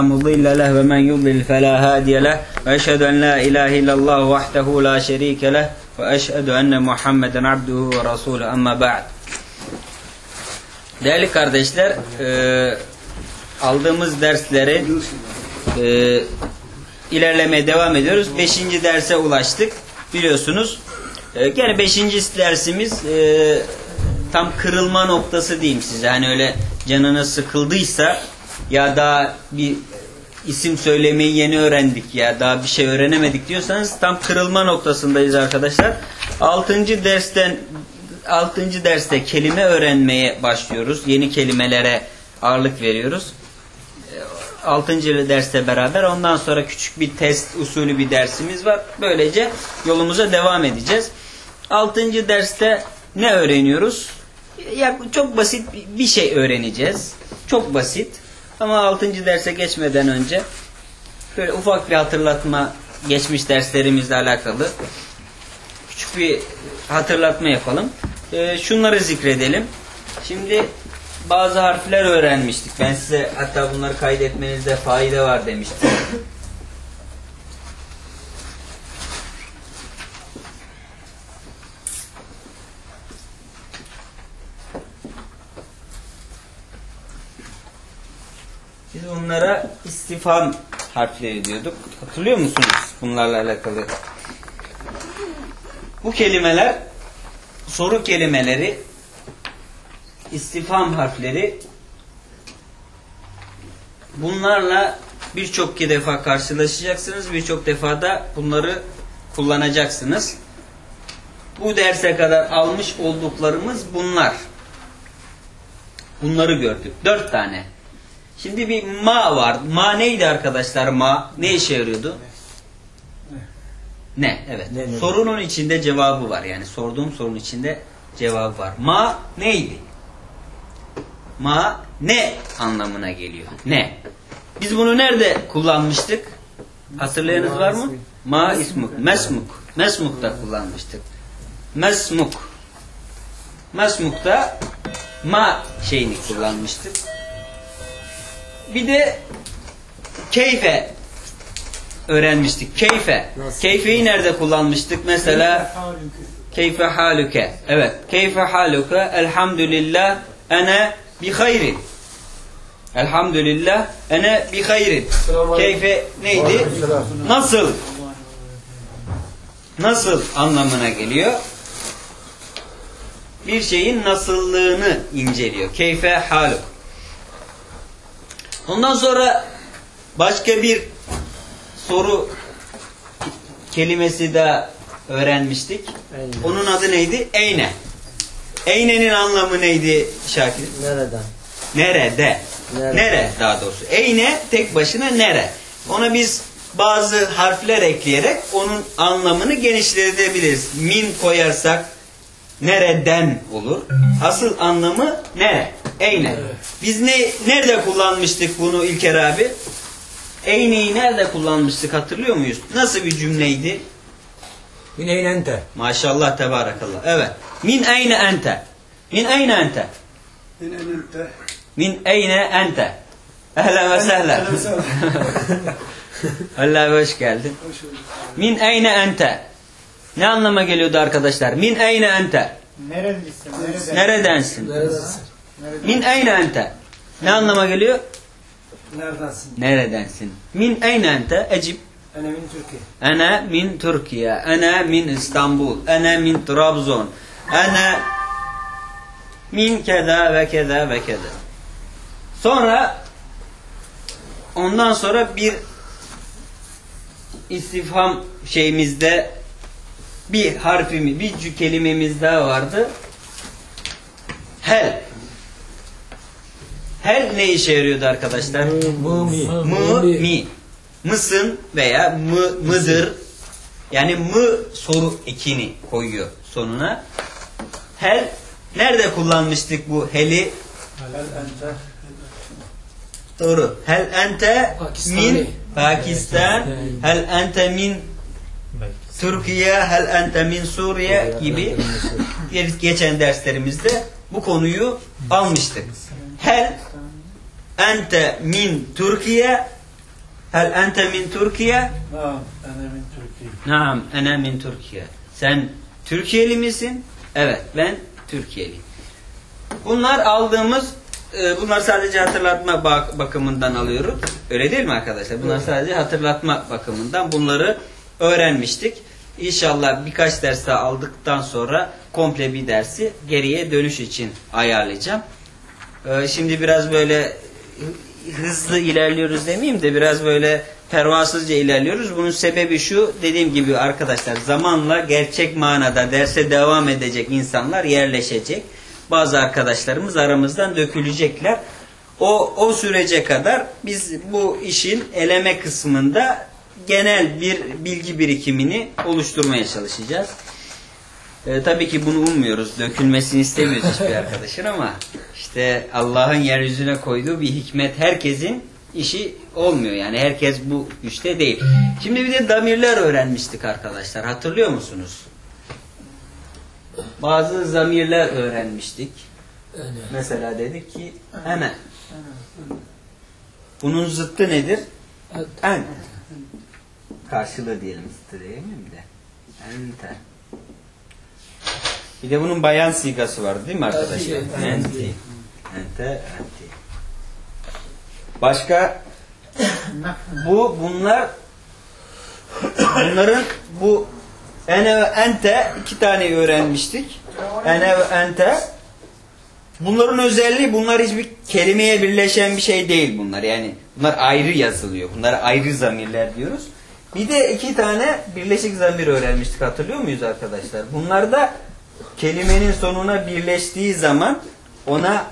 مضل له ومن يضلل فلا هادي له وأشهد أن لا إله إلا الله وحده لا شريك له وأشهد أن محمدا عبده ورسوله أما بعد. Değerli kardeşler, aldığımız dersleri ilerlemeye devam ediyoruz. 5. derse ulaştık biliyorsunuz. Gene 5. dersimiz tam kırılma noktası diyeyim size. Hani öyle canınız sıkıldıysa ya daha bir isim söylemeyi yeni öğrendik ya daha bir şey öğrenemedik diyorsanız tam kırılma noktasındayız arkadaşlar. 6. derste kelime öğrenmeye başlıyoruz. Yeni kelimelere ağırlık veriyoruz. 6. derste beraber ondan sonra küçük bir test usulü bir dersimiz var. Böylece yolumuza devam edeceğiz. 6. derste ne öğreniyoruz? Ya çok basit bir şey öğreneceğiz. Çok basit. Ama 6. derse geçmeden önce böyle ufak bir hatırlatma, geçmiş derslerimizle alakalı küçük bir hatırlatma yapalım. Şunları zikredelim. Şimdi bazı harfler öğrenmiştik. Ben size hatta bunları kaydetmenizde fayda var demiştim. Biz bunlara istifham harfleri diyorduk. Hatırlıyor musunuz bunlarla alakalı? Bu kelimeler soru kelimeleri, istifham harfleri. Bunlarla birçok defa karşılaşacaksınız. Birçok defa da bunları kullanacaksınız. Bu derse kadar almış olduklarımız bunlar. Bunları gördük. 4 tane. Şimdi bir ma var. Ma neydi arkadaşlar? Ma ne işe yarıyordu? Ne? Evet. Ne? Sorunun içinde cevabı var. Yani sorduğum sorunun içinde cevabı var. Ma neydi? Ma ne anlamına geliyor? Ne? Biz bunu nerede kullanmıştık? Hatırlayanınız var mı? Ma ismuk. Mesmuk. Mesmuk'ta kullanmıştık. Mesmuk. Mesmuk'ta ma şeyini kullanmıştık. Bir de keyfe öğrenmiştik. Keyfe. Keyfeyi nerede kullanmıştık? Mesela keyfe haluke. Evet. Keyfe haluke. Elhamdülillah ene bi hayrin. Elhamdülillah ene bi hayrin. Keyfe neydi? Nasıl? Nasıl anlamına geliyor? Bir şeyin nasıllığını inceliyor. Keyfe haluk. Ondan sonra başka bir soru kelimesi de öğrenmiştik. Eyne. Onun adı neydi? Eyne. Eyne'nin anlamı neydi Şakir? Nereden? Nerede? Nere daha doğrusu. Eyne tek başına nere. Ona biz bazı harfler ekleyerek onun anlamını genişletebiliriz. Min koyarsak nereden olur? Asıl anlamı nere? Eyne. Evet. Biz nerede kullanmıştık bunu İlker abi? Eyne'yi nerede kullanmıştık hatırlıyor muyuz? Nasıl bir cümleydi? Min eyne ente. Maşallah tebarakallah. Evet. Min eyne ente. Min eyne ente. Min eyne ente. Min eyne ente. Ehlen ve sehlen. Allah'a hoş geldin. Min eyne ente. Ne anlama geliyordu arkadaşlar? Min eyne ente. Neredensin? Neredensin? Min eyne ente. Ne anlama geliyor? Neredensin? Neredensin? Min eyne ente? Ecib. Ana min Türkiye. Ana min Türkiye. Ana min İstanbul. Ana min Trabzon. Ana min keda ve keda ve keda. Sonra ondan sonra bir istifham şeyimizde bir harfimiz, bir kelimemiz daha vardı. Hel. Hel ne işe yarıyordu arkadaşlar? Mi. Mısın veya mıdır. Yani soru ekini koyuyor sonuna. Hel. Nerede kullanmıştık bu heli? Doğru. Hel ente min Pakistan. Hel ente min Türkiye. Hel ente min Suriye gibi geçen derslerimizde bu konuyu almıştık. Hel ente min Türkiye Hel ente min Türkiye? Naam, ana min Türkiye. Naam, ene min Türkiye. Sen Türkiye'li misin? Evet, ben Türkiye'liyim. Bunlar aldığımız, bunlar sadece hatırlatma bakımından alıyoruz. Öyle değil mi arkadaşlar? Bunlar sadece hatırlatma bakımından bunları öğrenmiştik. İnşallah birkaç ders daha aldıktan sonra komple bir dersi geriye dönüş için ayarlayacağım. Şimdi biraz böyle hızlı ilerliyoruz demeyeyim de biraz böyle pervasızca ilerliyoruz. Bunun sebebi şu, dediğim gibi arkadaşlar, zamanla gerçek manada derse devam edecek insanlar yerleşecek. Bazı arkadaşlarımız aramızdan dökülecekler. O sürece kadar biz bu işin eleme kısmında genel bir bilgi birikimini oluşturmaya çalışacağız. Tabii ki bunu ummuyoruz. Dökülmesini istemiyoruz hiçbir arkadaşın ama işte Allah'ın yeryüzüne koyduğu bir hikmet, herkesin işi olmuyor. Yani herkes bu güçte değil. Şimdi bir de damirler öğrenmiştik arkadaşlar. Hatırlıyor musunuz? Bazı zamirler öğrenmiştik. Mesela dedik ki ene. Bunun zıttı nedir? En. Karşılığı diyelim, zıttı değil mi bir de? Ente. Bir de bunun bayan sigası var değil mi arkadaşlar? Enti. Ente, enti. Başka bunların bu ene ve ente, iki tane öğrenmiştik. Ene ve ente. Bunların özelliği, bunlar hiçbir kelimeye birleşen bir şey değil bunlar. Yani bunlar ayrı yazılıyor. Bunlara ayrı zamirler diyoruz. Bir de iki tane birleşik zamir öğrenmiştik. Hatırlıyor muyuz arkadaşlar? Bunlar da kelimenin sonuna birleştiği zaman ona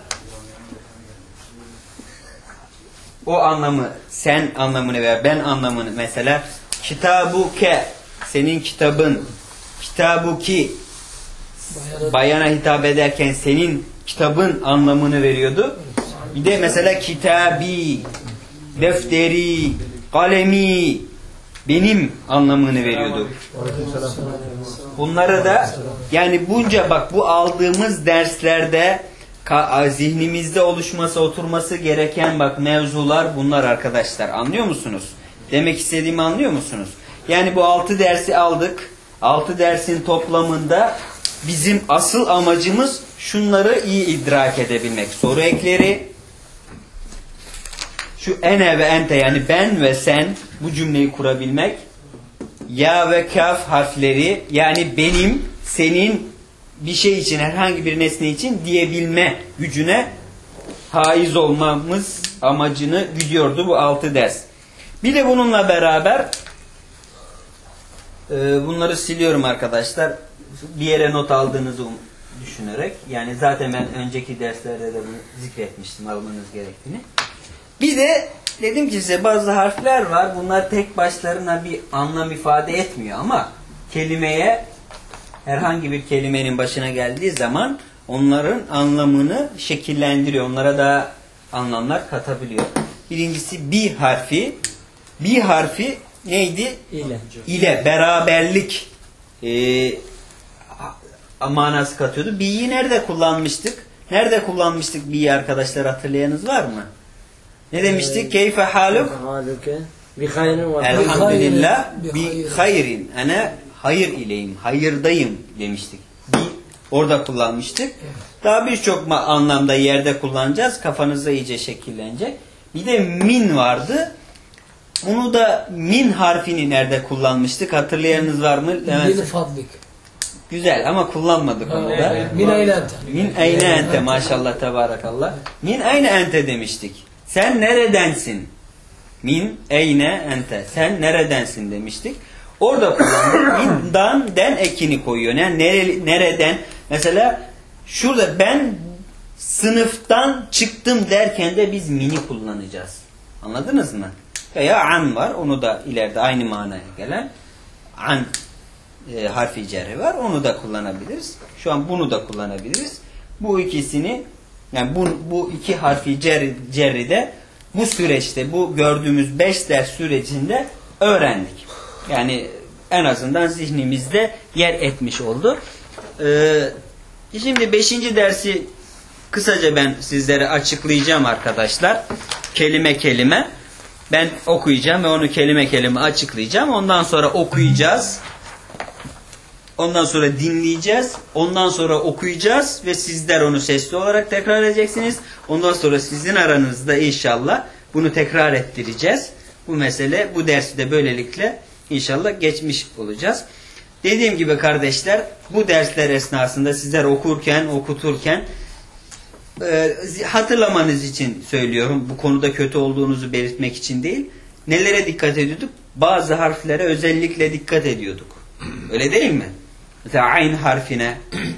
o anlamı, sen anlamını veya ben anlamını, mesela kitabuke, senin kitabın, kitabuki, bayana hitap ederken senin kitabın anlamını veriyordu. Bir de mesela kitabi, defteri, kalemi, benim anlamını veriyordu. Bunları da yani bunca, bak bu aldığımız derslerde zihnimizde oluşması, oturması gereken bak mevzular bunlar arkadaşlar. Anlıyor musunuz? Demek istediğimi anlıyor musunuz? Yani bu 6 dersi aldık. 6 dersin toplamında bizim asıl amacımız şunları iyi idrak edebilmek. Soru ekleri, şu ene ve ente, yani ben ve sen, bu cümleyi kurabilmek. Ya ve kaf harfleri, yani benim, senin, bir şey için, herhangi bir nesne için diyebilme gücüne haiz olmamız amacını güdüyordu bu 6 ders. Bir de bununla beraber bunları siliyorum arkadaşlar. Bir yere not aldığınızı düşünerek. Yani zaten ben önceki derslerde de bunu zikretmiştim, almanız gerektiğini. Bir de dedim ki size bazı harfler var. Bunlar tek başlarına bir anlam ifade etmiyor ama kelimeye, herhangi bir kelimenin başına geldiği zaman onların anlamını şekillendiriyor. Onlara da anlamlar katabiliyor. Birincisi bi harfi. Bi harfi neydi? İle. Beraberlik manası katıyordu. Bi'yi nerede kullanmıştık? Nerede kullanmıştık bi'yi arkadaşlar, hatırlayanız var mı? Ne demiştik? Keyfe haluk? Elhamdülillah bi hayrin. Ana hayır ileyim, hayırdayım demiştik. Orada kullanmıştık. Daha birçok anlamda yerde kullanacağız. Kafanızda iyice şekillenecek. Bir de min vardı. Onu da min harfini nerede kullanmıştık? Hatırlayanınız var mı? Evet. Güzel ama kullanmadık onu da. Min ayne ente. Min ayne ente, maşallah tebarekallah. Min ayne ente demiştik. Sen neredensin? Min ayne ente. Sen neredensin demiştik. Orada kullandık. Min'dan den ekini koyuyor. Yani nereden? Mesela şurada ben sınıftan çıktım derken de biz mini kullanacağız. Anladınız mı? Veya an var. Onu da ileride aynı manaya gelen an harfi cerri var. Onu da kullanabiliriz. Şu an bunu da kullanabiliriz. Bu ikisini, yani bu iki harfi cerri de bu süreçte, bu gördüğümüz 5 ders sürecinde öğrendik. Yani en azından zihnimizde yer etmiş oldu. Şimdi 5. dersi kısaca ben sizlere açıklayacağım arkadaşlar. Kelime kelime. Ben okuyacağım ve onu kelime kelime açıklayacağım. Ondan sonra okuyacağız. Ondan sonra dinleyeceğiz. Ondan sonra okuyacağız ve sizler onu sesli olarak tekrar edeceksiniz. Ondan sonra sizin aranızda inşallah bunu tekrar ettireceğiz. Bu mesele, bu dersi de böylelikle inşallah geçmiş olacağız. Dediğim gibi kardeşler, bu dersler esnasında sizler okurken, okuturken hatırlamanız için söylüyorum. Bu konuda kötü olduğunuzu belirtmek için değil. Nelere dikkat ediyorduk? Bazı harflere özellikle dikkat ediyorduk. Öyle değil mi? Mesela ayn harfine,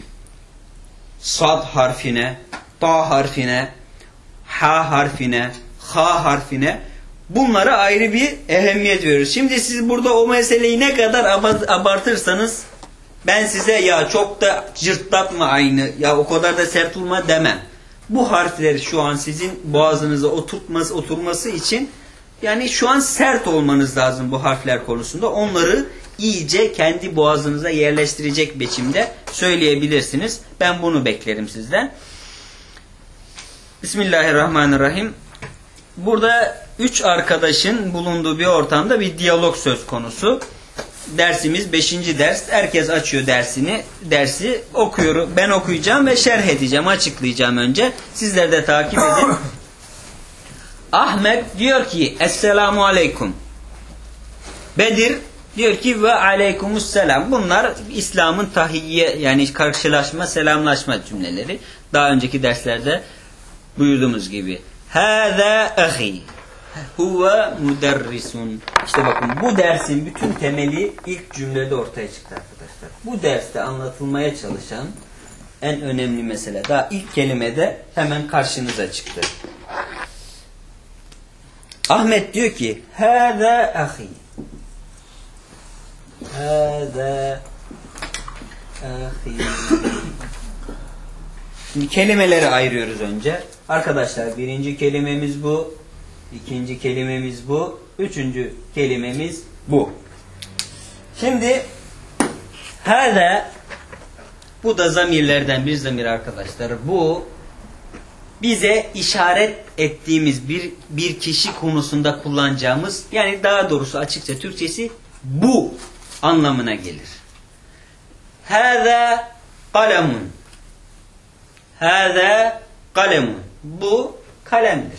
sad harfine, ta harfine, ha harfine, ha harfine, bunlara ayrı bir ehemmiyet veriyoruz. Şimdi siz burada o meseleyi ne kadar abartırsanız ben size ya çok da cırtlatma aynı, ya o kadar da sert olma demem. Bu harfler şu an sizin boğazınıza oturması için yani şu an sert olmanız lazım bu harfler konusunda. Onları iyice kendi boğazınıza yerleştirecek biçimde söyleyebilirsiniz. Ben bunu beklerim sizden. Bismillahirrahmanirrahim. Burada 3 arkadaşın bulunduğu bir ortamda bir diyalog söz konusu. Dersimiz 5. ders. Herkes açıyor dersi okuyor. Ben okuyacağım ve şerh edeceğim, açıklayacağım önce. Sizler de takip edin. Ahmet diyor ki Esselamu Aleyküm. Bedir diyor ki ve Aleykümüsselam. Bunlar İslam'ın tahiyye yani karşılaşma, selamlaşma cümleleri. Daha önceki derslerde buyurduğumuz gibi. Hâzâ ahi. Huve müderrisun. İşte bakın bu dersin bütün temeli ilk cümlede ortaya çıktı arkadaşlar. Bu derste anlatılmaya çalışan en önemli mesele daha ilk kelimede hemen karşınıza çıktı. Ahmet diyor ki hâzâ ahi. Hâzâ ahi. Şimdi kelimeleri ayırıyoruz önce. Arkadaşlar birinci kelimemiz bu. İkinci kelimemiz bu. Üçüncü kelimemiz bu. Şimdi hâzâ, bu da zamirlerden bir zamir arkadaşlar. Bu bize işaret ettiğimiz bir kişi konusunda kullanacağımız, yani daha doğrusu açıkça Türkçesi bu anlamına gelir. Hâzâ kalemun. Hâzâ kalemun. Bu kalemdir.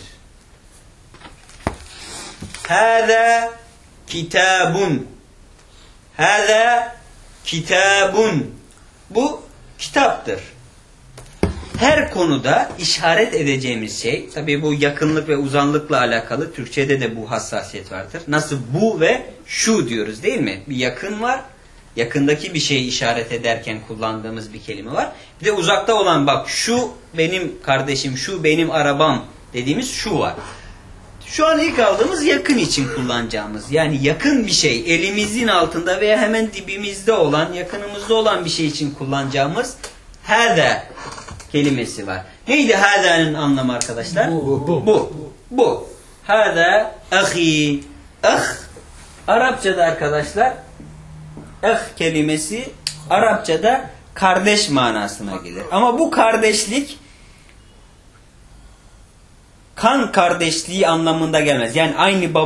Hâzâ kitabun. Hâzâ kitabun. Bu kitaptır. Her konuda işaret edeceğimiz şey, tabii bu yakınlık ve uzanlıkla alakalı, Türkçe'de de bu hassasiyet vardır. Nasıl bu ve şu diyoruz değil mi? Bir yakın var, yakındaki bir şeyi işaret ederken kullandığımız bir kelime var. Bir de uzakta olan, bak şu benim kardeşim, şu benim arabam dediğimiz şu var. Şu an ilk aldığımız yakın için kullanacağımız, yani yakın bir şey, elimizin altında veya hemen dibimizde olan, yakınımızda olan bir şey için kullanacağımız hâzâ kelimesi var. Neydi hâzâ'nın anlamı arkadaşlar? Bu. Hâzâ ahi. Arapçada arkadaşlar kelimesi Arapçada kardeş manasına gelir. Ama bu kardeşlik kan kardeşliği anlamında gelmez. Yani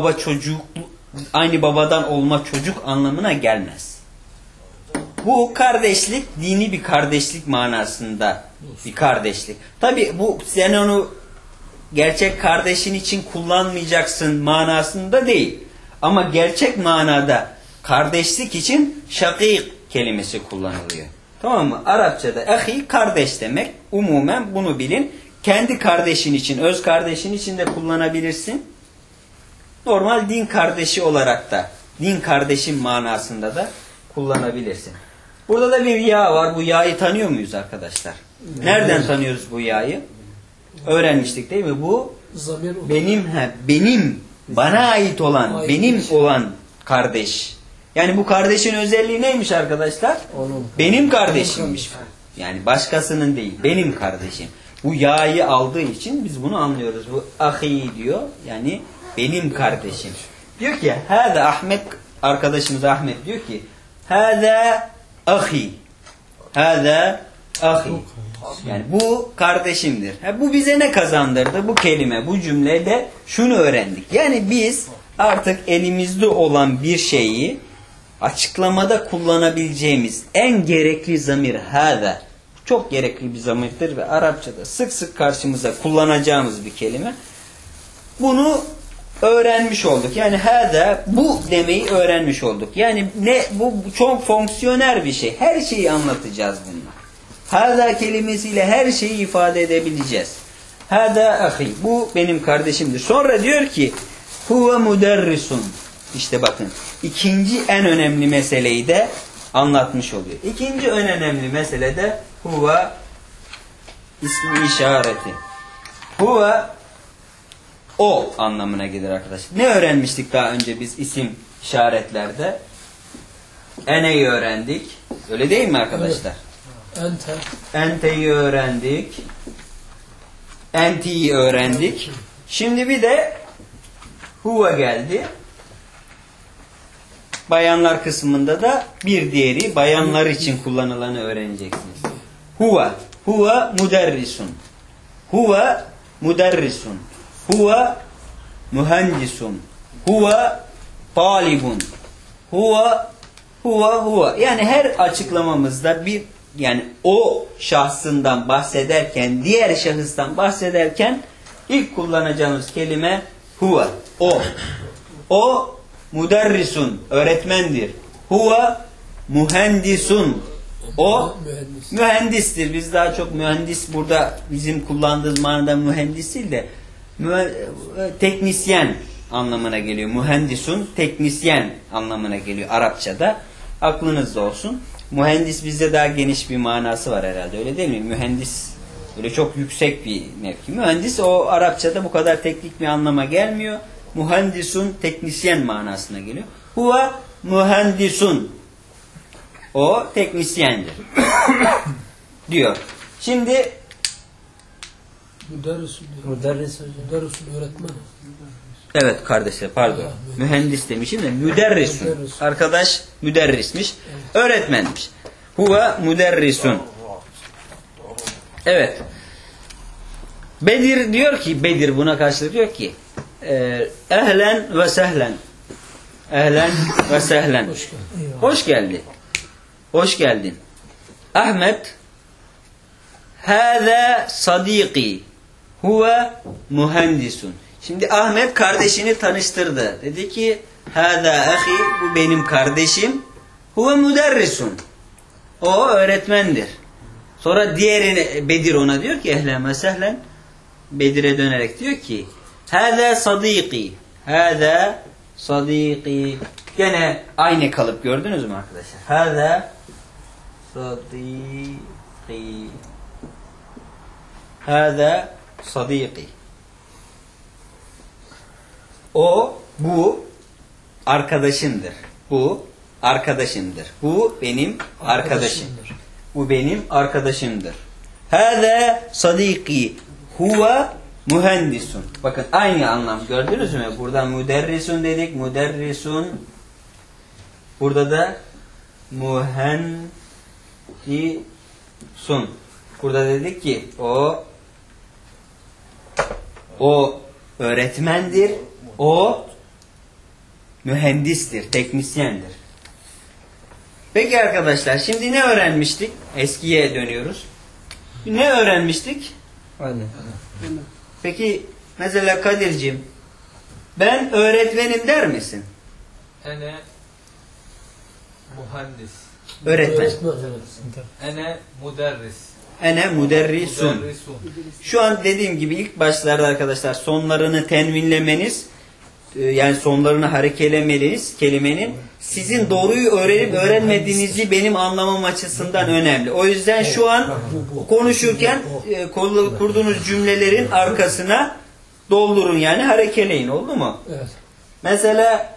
aynı babadan olma çocuk anlamına gelmez. Bu kardeşlik dini bir kardeşlik manasında bir kardeşlik. Tabi bu sen onu gerçek kardeşin için kullanmayacaksın manasında değil. Ama gerçek manada kardeşlik için şakîk kelimesi kullanılıyor. Tamam mı? Arapçada ahi kardeş demek. Umumen bunu bilin. Kendi kardeşin için, öz kardeşin için de kullanabilirsin. Normal din kardeşi olarak da, din kardeşin manasında da kullanabilirsin. Burada da bir ya var. Bu ya'yı tanıyor muyuz arkadaşlar? Nereden tanıyoruz bu ya'yı? Öğrenmiştik değil mi? Bu benim, bana ait olan, benim olan kardeş. Yani bu kardeşin özelliği neymiş arkadaşlar? Benim kardeşimmiş. Yani başkasının değil, benim kardeşim. Bu ya'yı aldığı için biz bunu anlıyoruz. Bu ahi diyor. Yani benim kardeşim. Diyor ki hâzâ Ahmet, arkadaşımız Ahmet diyor ki hâzâ ahi. Hâzâ ahi. Yani bu kardeşimdir. Bu bize ne kazandırdı? Bu kelime, bu cümlede şunu öğrendik. Yani biz artık elimizde olan bir şeyi açıklamada kullanabileceğimiz en gerekli zamir hâzâ. Çok gerekli bir zamirdir ve Arapçada sık sık karşımıza kullanacağımız bir kelime. Bunu öğrenmiş olduk. Yani hâzâ, bu demeyi öğrenmiş olduk. Yani bu çok fonksiyoner bir şey. Her şeyi anlatacağız bununla. Hâzâ kelimesiyle her şeyi ifade edebileceğiz. Hâzâ ahi. Bu benim kardeşimdir. Sonra diyor ki huve muderrisun. İşte bakın. İkinci en önemli meseleyi de anlatmış oluyor. İkinci en önemli mesele de huve ismi işareti. Huve o anlamına gelir arkadaşlar. Ne öğrenmiştik daha önce biz isim işaretlerde? Ene'yi öğrendik. Öyle değil mi arkadaşlar? Ente. Ente'yi öğrendik. Enti'yi öğrendik. Şimdi bir de huve geldi. Bayanlar kısmında da bir diğeri bayanlar için kullanılanı öğreneceksiniz. Huve. Huve muderrisun. Huve muderrisun. Huve mühendisun. Huve talibun. Huve. Yani her açıklamamızda yani o şahsından bahsederken, diğer şahıstan bahsederken ilk kullanacağımız kelime huve. O. O muderrisun. Öğretmendir. Huve mühendisun. O mühendistir. Biz daha çok mühendis burada bizim kullandığımız manada mühendis değil de teknisyen anlamına geliyor. Mühendisun teknisyen anlamına geliyor Arapçada. Aklınızda olsun. Mühendis bizde daha geniş bir manası var herhalde. Öyle değil mi? Mühendis öyle çok yüksek bir mevki. Mühendis o Arapçada bu kadar teknik bir anlama gelmiyor. Mühendisun teknisyen manasına geliyor. Huve mühendisun. O teknisyendir. diyor. Şimdi Müderrisun öğretmen. evet kardeşler pardon. Mühendis demişim de müderrisun. Arkadaş müderrismiş. Öğretmenmiş. Huve müderrisun. Evet. Bedir diyor ki, Bedir buna karşılık diyor ki ehlen ve sehlen. Ehlen ve sehlen. Hoş geldin. Hoş geldin. Ahmet hâzâ sadîkî huve mühendisun. Şimdi Ahmet kardeşini tanıştırdı. Dedi ki hâzâ ahi, bu benim kardeşim. Huve müderrisun. O öğretmendir. Sonra diğerine Bedir ona diyor ki ehlen ve sehlen. Bedir'e dönerek diyor ki hâzâ sadîkî. Hâzâ sadîkî. Gene aynı kalıp gördünüz mü arkadaşlar? Hâzâ sadîkî. Hâzâ sadîkî. O, bu arkadaşımdır. Bu arkadaşımdır. Bu benim arkadaşım. Bu benim arkadaşımdır. Hâzâ sadîkî. Huve mühendisun. Bakın aynı anlam gördünüz mü? Burada müderrisun dedik. Müderrisun. Burada da mühendisun. Burada dedik ki o öğretmendir. O mühendistir. Teknisyendir. Peki arkadaşlar şimdi ne öğrenmiştik? Eskiye dönüyoruz. Ne öğrenmiştik? Peki mesela Kadir'cim ben öğretmenim der misin? Ene muhandis. Öğretmen. Ene müderris. Ene müderrisun. Müderrisun. Şu an dediğim gibi ilk başlarda arkadaşlar sonlarını tenvinlemeniz, yani sonlarını harekelemeniz kelimenin sizin doğruyu öğrenip öğrenmediğinizi benim anlamam açısından önemli. O yüzden şu an konuşurken kurduğunuz cümlelerin arkasına doldurun, yani harekeleyin, oldu mu? Evet. Mesela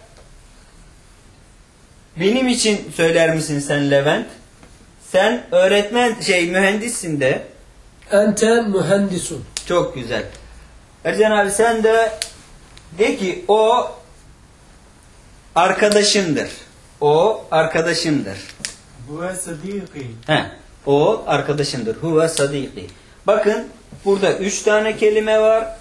benim için söyler misin sen Levent? Sen öğretmen mühendissin de. Ente mühendisun. Çok güzel. Ercan abi sen de de ki o arkadaşımdır. O arkadaşımdır. Huve sadîkî. O arkadaşımdır. Huve sadiki. Bakın burada 3 tane kelime var.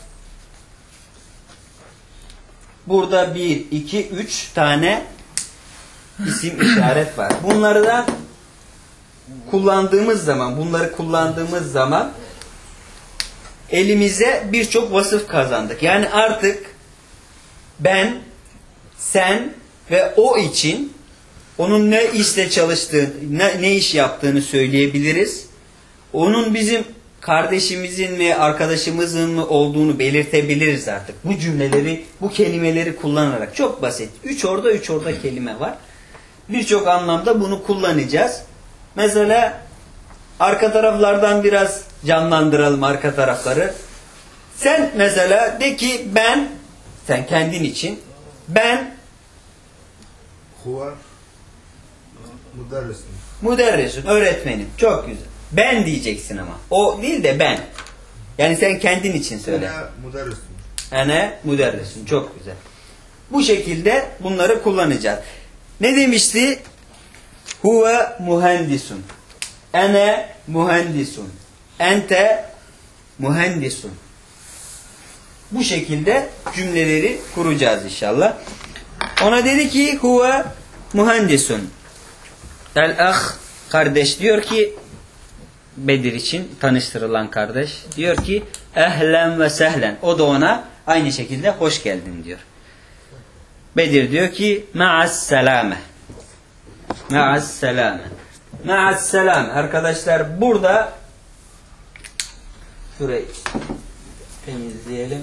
Burada 1, 2, 3 tane isim işaret var. Bunları da bunları kullandığımız zaman elimize birçok vasıf kazandık. Yani artık ben, sen ve o için onun ne işte çalıştığı, ne iş yaptığını söyleyebiliriz. Onun bizim kardeşimizin mi, arkadaşımızın mı olduğunu belirtebiliriz artık. Bu cümleleri, bu kelimeleri kullanarak. Çok basit. 3 orada, 3 orada kelime var. Birçok anlamda bunu kullanacağız. Mesela arka taraflardan biraz canlandıralım arka tarafları. Sen mesela de ki ben, sen kendin için, ben Huve müderrisun. müderrisun, öğretmenim. Çok güzel. Ben diyeceksin ama. O değil de ben. Yani sen kendin için söyle. Ana müderrisun. Ene müderrisun. Çok güzel. Bu şekilde bunları kullanacağız. Ne demişti? Huve mühendisun. Ene mühendisun. Ente mühendisun. Bu şekilde cümleleri kuracağız inşallah. Ona dedi ki huve mühendisun. El-ah kardeş diyor ki Bedir için tanıştırılan kardeş diyor ki ehlen ve sehlen. O da ona aynı şekilde hoş geldin diyor. Bedir diyor ki ma'as selame. Ma'as selame. Ma'as selame. Arkadaşlar burada şurayı temizleyelim.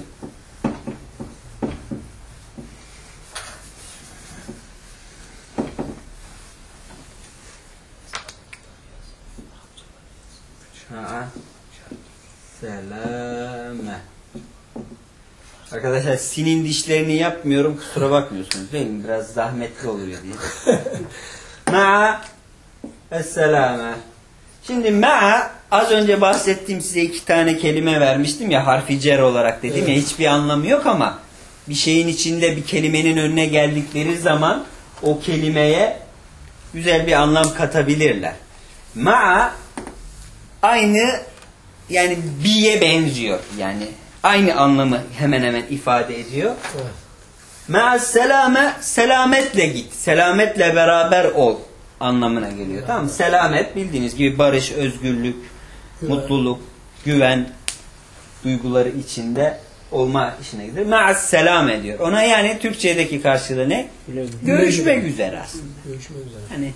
Selame. Arkadaşlar sinin dişlerini yapmıyorum, kusura bakmıyorsunuz değil mi? Biraz zahmetli oluyor diye. Ma'a es-selame. Şimdi ma'a az önce bahsettiğim size 2 tane kelime vermiştim ya, harfi cer olarak dedim ya, hiçbir anlamı yok ama bir şeyin içinde bir kelimenin önüne geldikleri zaman o kelimeye güzel bir anlam katabilirler. Ma'a aynı, yani bi'ye benziyor. Yani aynı anlamı hemen hemen ifade ediyor. Evet. Ma'as selame, selametle git. Selametle beraber ol anlamına geliyor. Tamam mı? Selamet bildiğiniz gibi barış, özgürlük, mutluluk, güven duyguları içinde olma işine gidiyor. Ma'as selame diyor. Ona yani Türkçedeki karşılığı ne? Görüşmek üzere aslında. Görüşmek üzere. Hani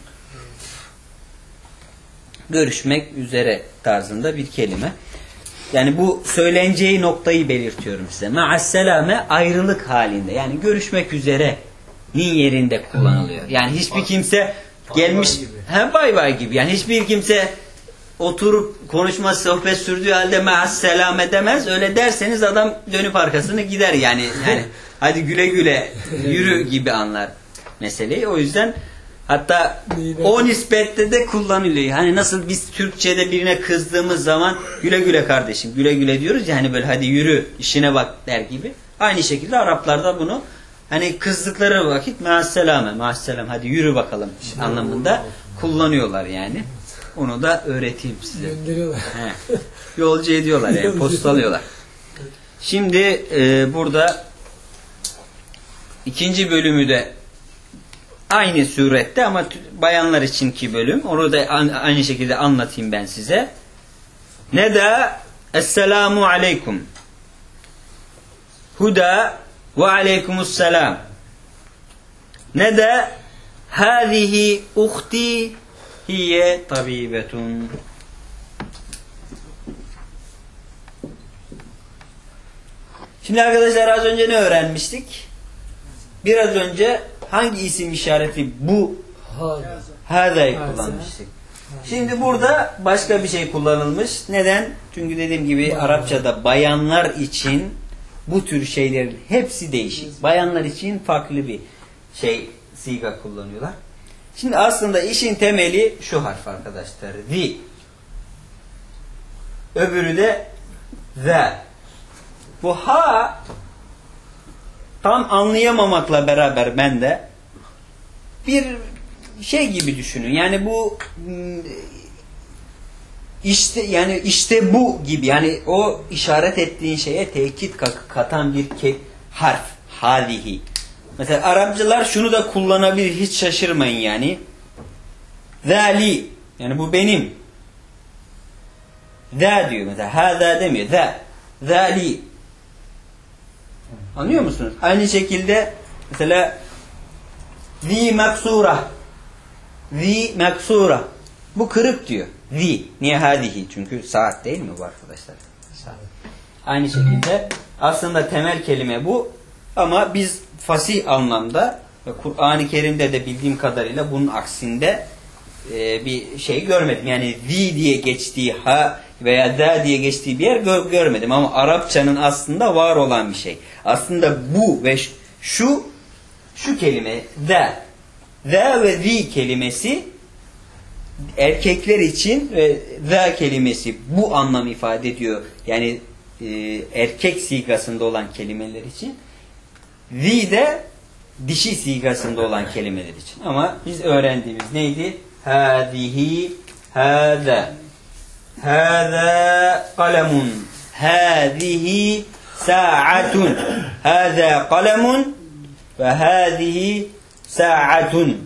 görüşmek üzere tarzında bir kelime. Yani bu söyleneceği noktayı belirtiyorum size. Ma'asselame ayrılık halinde. Yani görüşmek üzere'nin yerinde kullanılıyor. Yani hiçbir kimse gelmiş bay bay gibi. Yani hiçbir kimse oturup konuşma, sohbet sürdüğü halde ma'asselame demez. Öyle derseniz adam dönüp arkasını gider yani. Yani hadi güle güle yürü gibi anlar meseleyi. O yüzden hatta o nispette de kullanılıyor. Hani nasıl biz Türkçe'de birine kızdığımız zaman güle güle kardeşim, güle güle diyoruz ya, hani böyle hadi yürü işine bak der gibi. Aynı şekilde Araplarda bunu hani kızdıkları vakit ma'asselame, ma'asselam hadi yürü bakalım anlamında kullanıyorlar yani. Onu da öğreteyim size. Gönderiyorlar. He. Yolcu ediyorlar yani, postalıyorlar. Şimdi burada ikinci bölümü de aynı surette ama bayanlar içinki bölüm. Onu da aynı şekilde anlatayım ben size. Ne de Esselamu aleyküm. Huda ve aleykümüsselam. Ne de hâzihi uhti hiye tabibetun. Şimdi arkadaşlar az önce ne öğrenmiştik? Biraz önce hangi isim işareti bu hada'yı kullanmıştık. Şimdi burada başka bir şey kullanılmış. Neden? Çünkü dediğim gibi Arapçada bayanlar için bu tür şeylerin hepsi değişik. Bayanlar için farklı bir şey, siga kullanıyorlar. Şimdi aslında işin temeli şu harf arkadaşlar. Zi. Öbürü de ze. Bu ha tam anlayamamakla beraber ben de bir şey gibi düşünün. Yani bu İşte yani işte bu gibi yani o işaret ettiğin şeye tekit katan bir harf. Hadihi. Mesela Arapçılar şunu da kullanabilir, hiç şaşırmayın yani. Zali, yani bu benim. Za diyor mesela, hâzâ demiyor. Zali. Anlıyor musunuz? Aynı şekilde mesela zi maksura. Zi maksura. Bu kırık diyor. Zi. Niye hadihi? Çünkü saat değil mi bu arkadaşlar? Saat. Aynı şekilde aslında temel kelime bu. Ama biz fasih anlamda ve Kur'an-ı Kerim'de de bildiğim kadarıyla bunun aksinde bir şey görmedim. Yani zi diye geçtiği ha veya da diye geçtiği bir yer görmedim. Ama Arapçanın aslında var olan bir şey. Aslında bu ve şu kelime da ve zi kelimesi erkekler için ve za kelimesi bu anlam ifade ediyor. Yani erkek sigasında olan kelimeler için. Zi de dişi sigasında olan kelimeler için. Ama biz öğrendiğimiz neydi? Hâzihi, hâzâ. Hâzâ kalemun. Hâzihi sa'atun. Hâzâ kalemun ve hâzihi sa'atun.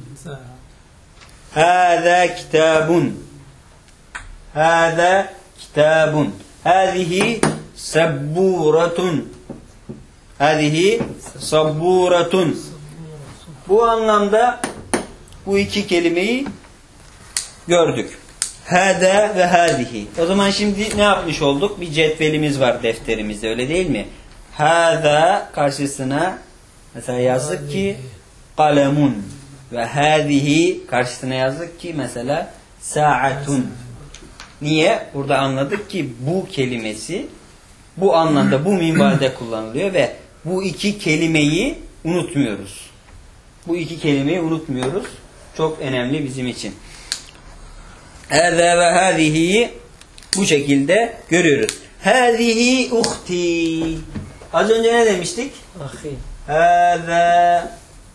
Hâzâ kitabun. Hâzâ kitabun. Hâzihi sabburatun. Hâzihi sabburatun. Bu anlamda bu iki kelimeyi gördük. Hâdâ ve hâzihi. O zaman şimdi ne yapmış olduk? Bir cetvelimiz var defterimizde, öyle değil mi? Hâdâ karşısına mesela yazdık ki kalemun ve hâzihi karşısına yazdık ki mesela sa'atun. Niye? Burada anladık ki bu kelimesi bu anlamda, bu minvalde kullanılıyor ve bu iki kelimeyi unutmuyoruz. Bu iki kelimeyi unutmuyoruz. Çok önemli bizim için. Hâzâ ve hâzihi bu şekilde görüyoruz. Hâzihi uhti. Az önce ne demiştik? Ahi. Hâzâ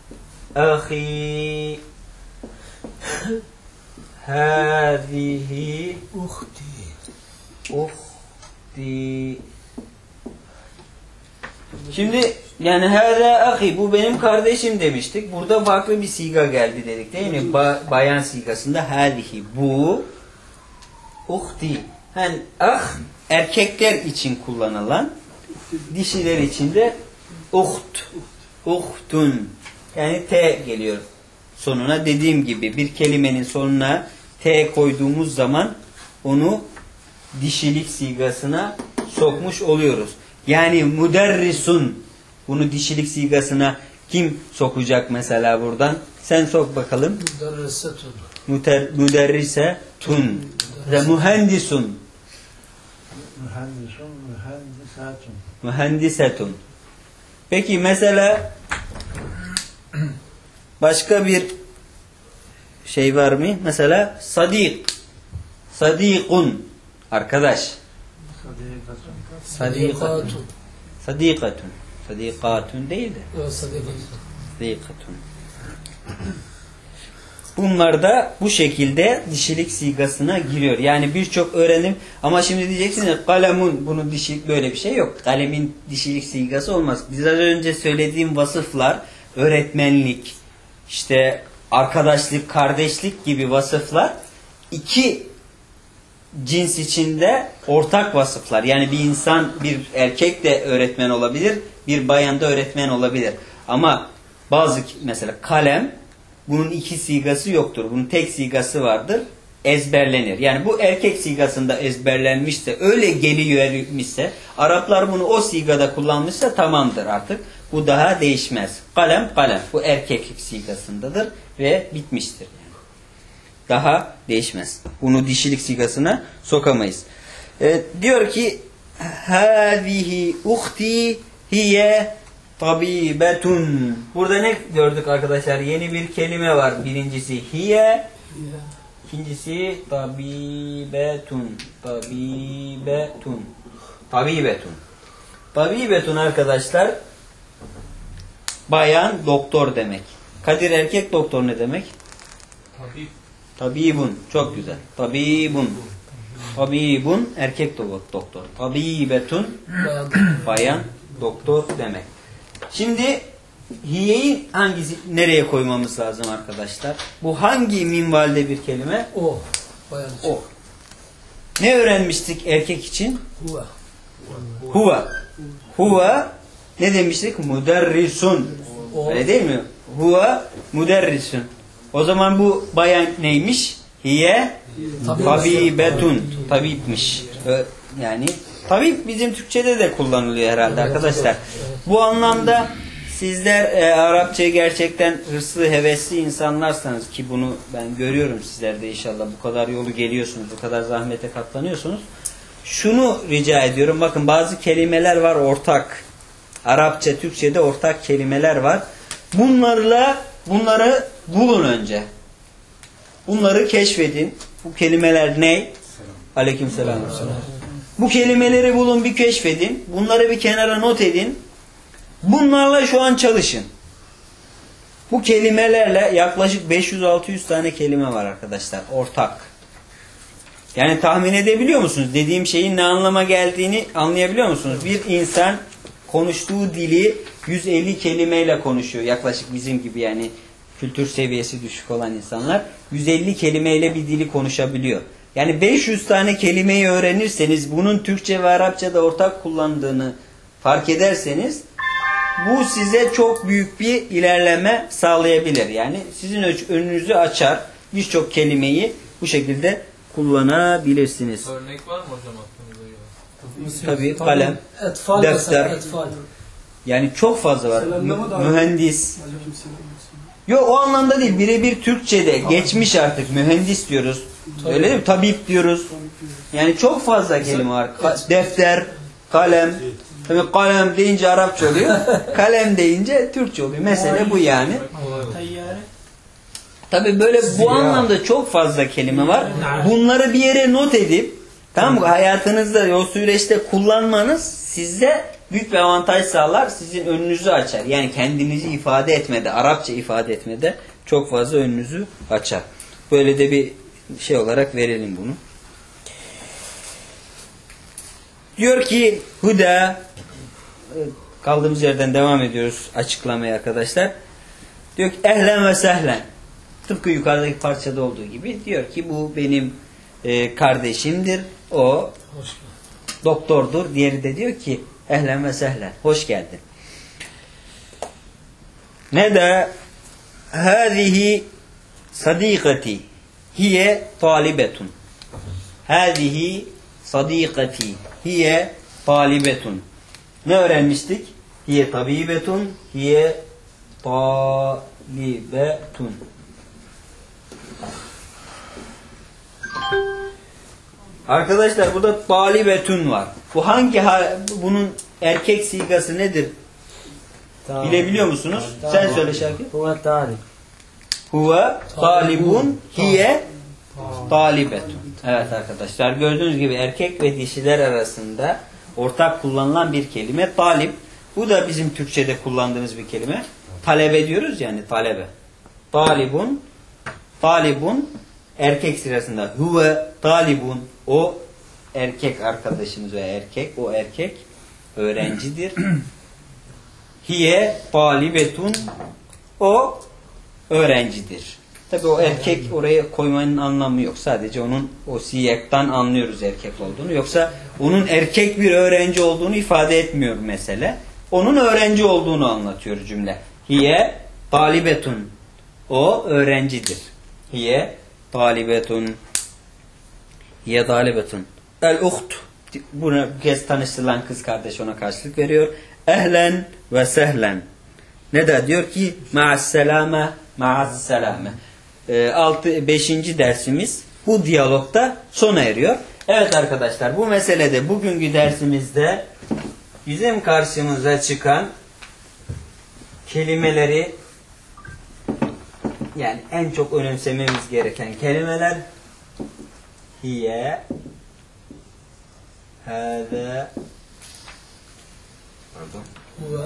ahi. Hâzihi Uhti. uhti. Şimdi yani hâzâ ahi, bu benim kardeşim demiştik. Burada farklı bir siga geldi dedik değil mi? Bayan sigasında hâzihi, bu uhti. Yani ah erkekler için kullanılan, dişiler için de uht. Uhtun. Yani T geliyor sonuna. Dediğim gibi bir kelimenin sonuna T koyduğumuz zaman onu dişilik sigasına sokmuş oluyoruz. Yani müderrisun. Bunu dişilik sigasına kim sokacak mesela buradan? Sen sok bakalım. Müderrisetun. Müderrisetun. Ve mühendisun. Mühendisun, mühendisatun. Mühendisetun. Peki mesela başka bir şey var mı? Mesela sadik. Sadikun. Arkadaş. Sadikatun. Sadikatun. Sadikatun değil de. Evet, sadikatun. Sadikatun. Bunlar da bu şekilde dişilik sigasına giriyor. Yani birçok öğrenim, ama şimdi diyeceksiniz kalemun, bunun dişi böyle bir şey yok. Kalemin dişilik sigası olmaz. Biz az önce söylediğim vasıflar, öğretmenlik, işte arkadaşlık, kardeşlik gibi vasıflar iki cins içinde ortak vasıflar. Yani bir insan, bir erkek de öğretmen olabilir, bir bayan da öğretmen olabilir. Ama bazı mesela kalem, bunun iki sigası yoktur. Bunun tek sigası vardır. Ezberlenir. Yani bu erkek sigasında ezberlenmişse, öyle geliyormişse, Araplar bunu o sigada kullanmışsa tamamdır artık. Bu daha değişmez. Kalem kalem. Bu erkeklik sigasındadır ve bitmiştir. Yani. Daha değişmez. Bunu dişilik sigasına sokamayız. Diyor ki hâzihi uhti hiye tabibetun. Burada ne gördük arkadaşlar? Yeni bir kelime var. Birincisi hiye, ikincisi tabibetun. Tabibetun. Tabibetun. Tabibetun arkadaşlar bayan doktor demek. Kadir, erkek doktor ne demek? Tabip. Tabibun. Çok güzel. Tabibun. Tabibun erkek doktor. Tabibetun Bayan. bayan doktor demek. Şimdi hiyeyi nereye koymamız lazım arkadaşlar? Bu hangi minvalde bir kelime? O. Bayan. O. Ne öğrenmiştik erkek için? Huve. Huve. Huve ne demiştik? Müderrisun. O. Öyle değil mi? Huve müderrisun. O zaman bu bayan neymiş? Hiye tabibetun. Tabipmiş. Yani tabip bizim Türkçe'de de kullanılıyor herhalde arkadaşlar. Bu anlamda sizler Arapçayı gerçekten hırslı, hevesli insanlarsanız ki bunu ben görüyorum sizlerde inşallah bu kadar yolu geliyorsunuz, bu kadar zahmete katlanıyorsunuz. Şunu rica ediyorum. Bakın bazı kelimeler var ortak. Arapça, Türkçe'de ortak kelimeler var. Bunları bulun önce. Bunları keşfedin. Bu kelimeler ne? Aleykümselam. Bu kelimeleri bulun, bir keşfedin. Bunları bir kenara not edin. Bunlarla şu an çalışın. Bu kelimelerle yaklaşık 500-600 tane kelime var arkadaşlar. Ortak. Yani tahmin edebiliyor musunuz? Dediğim şeyin ne anlama geldiğini anlayabiliyor musunuz? Bir insan konuştuğu dili 150 kelimeyle konuşuyor. Yaklaşık bizim gibi yani kültür seviyesi düşük olan insanlar 150 kelimeyle bir dili konuşabiliyor. Yani 500 tane kelimeyi öğrenirseniz bunun Türkçe ve Arapçada ortak kullandığını fark ederseniz bu size çok büyük bir ilerleme sağlayabilir. Yani sizin önünüzü açar. Birçok kelimeyi bu şekilde kullanabilirsiniz. Örnek var mı hocam aklınıza gelen? Tabii kalem, Etfal defter. mesela. Etfal. Yani çok fazla var. Mühendis. Yok o anlamda değil. Birebir Türkçe'de geçmiş artık. Mühendis diyoruz. Öyle değil mi? Tabip diyoruz. Yani çok fazla kelime var. Defter, kalem. Tabii kalem deyince Arapça oluyor. Kalem deyince Türkçe oluyor. Mesele bu yani. Tabii böyle bu anlamda çok fazla kelime var. Bunları bir yere not edip tamam mı? Hayatınızda o süreçte kullanmanız size büyük bir avantaj sağlar. Sizin önünüzü açar. Yani kendinizi ifade etmede, Arapça ifade etmede çok fazla önünüzü açar. Böyle de bir şey olarak verelim bunu. Diyor ki Huda, kaldığımız yerden devam ediyoruz açıklamaya arkadaşlar. Diyor ki ehlen ve sehlen. Tıpkı yukarıdaki parçada olduğu gibi diyor ki bu benim kardeşimdir. O doktordur. Diğeri de diyor ki ehlen ve sehlen. Hoş geldin. Ne de hâzihi sadîkati hiye talibetun. Hâzihi sadîkati hiye talibetun. Ne öğrenmiştik? Hiye tabibetun, hiye talibetun. Arkadaşlar burada talibetun var. Bu bunun erkek sigası nedir? Bilebiliyor musunuz? Sen söyle Şakir. Huve talib. Huve talibun hiye talibetun. Evet arkadaşlar gördüğünüz gibi erkek ve dişiler arasında ortak kullanılan bir kelime talip. Bu da bizim Türkçe'de kullandığımız bir kelime. Talebe diyoruz yani talebe. Talibun erkek sırasında huve talibun o erkek arkadaşımız ve o erkek öğrencidir. Hiye talibetun o öğrencidir. Tabi o erkek oraya koymanın anlamı yok. Sadece onun o siyaktan anlıyoruz erkek olduğunu. Yoksa onun erkek bir öğrenci olduğunu ifade etmiyor mesele. Onun öğrenci olduğunu anlatıyor cümle. Hiye talibetun o öğrencidir. Hiye talibetun. Hiye talibetun. El-uht. Bu kez tanıştırılan kız kardeş ona karşılık veriyor. Ehlen ve sehlen. Ne de diyor ki ma'asselame ma'asselame. 5. dersimiz bu diyalogda sona eriyor. Evet arkadaşlar bu meselede bugünkü dersimizde bizim karşımıza çıkan kelimeleri yani en çok önemsememiz gereken kelimeler hiye hâzâ Huve.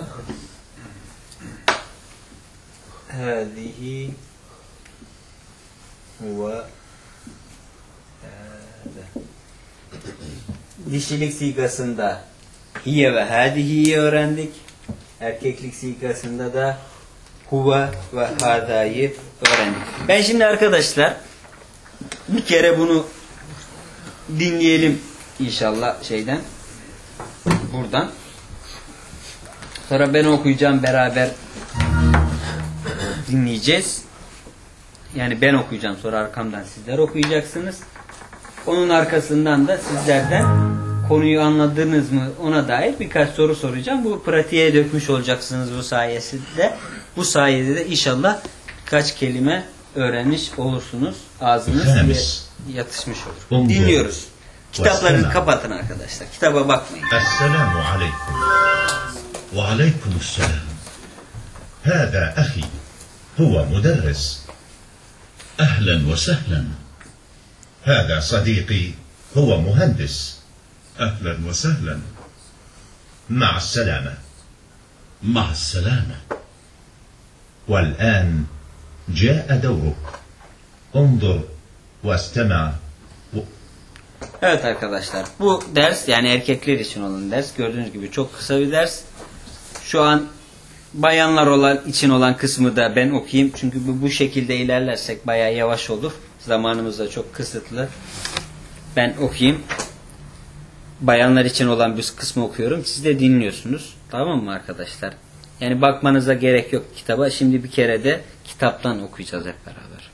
hâzihi huve hâzâ. Dişilik sigasında hiye ve hadihi'yi öğrendik. Erkeklik sigasında da huve ve hada'yı öğrendik. Ben şimdi arkadaşlar bir kere bunu dinleyelim inşallah buradan. Sonra ben okuyacağım, beraber dinleyeceğiz. Yani ben okuyacağım, sonra arkamdan sizler okuyacaksınız. Onun arkasından da sizlerden konuyu anladınız mı ona dair birkaç soru soracağım. Bu pratiğe dökmüş olacaksınız bu sayesinde. Bu sayede de inşallah birkaç kelime öğrenmiş olursunuz. Ağzınız yatışmış olur. Dinliyoruz. Kitaplarınızı kapatın arkadaşlar. Kitaba bakmayın. Esselamu aleyküm. Ve aleykümüsselam. Hâzâ ahi. Huve müderris. Ehlen ve sehlen. Hâzâ sadîkî. Huve mühendis. Ehlen ve sehlen. Ma'asselâme. Ma'asselâme. Vel'ân câe devruk. Undur ve istemâ. Evet arkadaşlar, bu ders yani erkekler için olan ders, gördüğünüz gibi çok kısa bir ders. Şu an bayanlar için olan kısmı da ben okuyayım. Çünkü bu şekilde ilerlersek bayağı yavaş olur. Zamanımız da çok kısıtlı. Ben okuyayım. Bayanlar için olan bir kısmı okuyorum. Siz de dinliyorsunuz. Tamam mı arkadaşlar? Yani bakmanıza gerek yok kitaba. Şimdi bir kere de kitaptan okuyacağız hep beraber.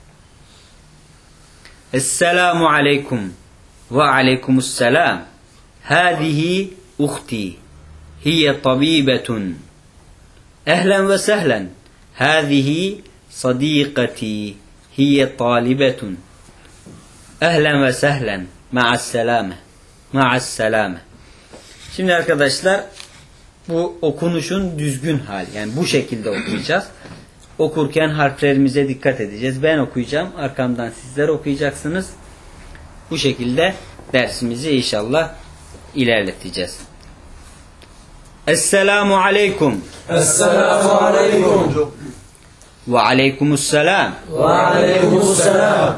Esselamu aleyküm. Ve aleykümüsselam. Hâzihi uhti. Hiye tabibetun. Ehlen ve sehlen. Hâzihi sadîkati. Hiye talibetun. Ehlen ve sehlen. Ma'asselâme. Ma'asselâme. Şimdi arkadaşlar bu okunuşun düzgün hali. Yani bu şekilde okuyacağız. Okurken harflerimize dikkat edeceğiz. Ben okuyacağım. Arkamdan sizler okuyacaksınız. Bu şekilde dersimizi inşallah ilerleteceğiz. Esselamu aleyküm. Esselamu aleyküm. Ve aleykümüsselam. Ve aleykümüsselam.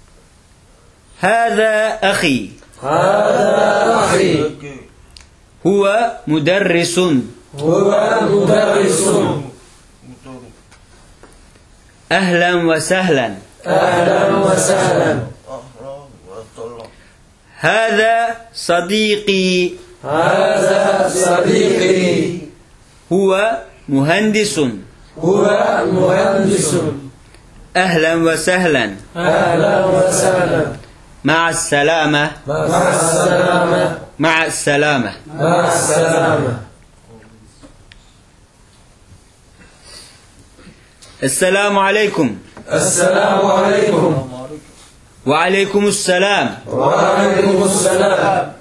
Hâzâ ahi. Hâzâ ahi. Huve müderrisun. Huve müderrisun. Ehlen ve sehlen. Ehlen ve sehlen. Hâzâ sadîkî. Hâzâ sadîkî. Huve mühendisun. Huve mühendisun. Ehlen ve sehlen. Ehlen ve sehlen. Ma'asselâme. Ma'asselâme. Ma'asselâme. Ma'asselâme. Esselamu aleyküm. Esselamu aleyküm. Ve aleykümüsselam. Ve aleykümüsselam.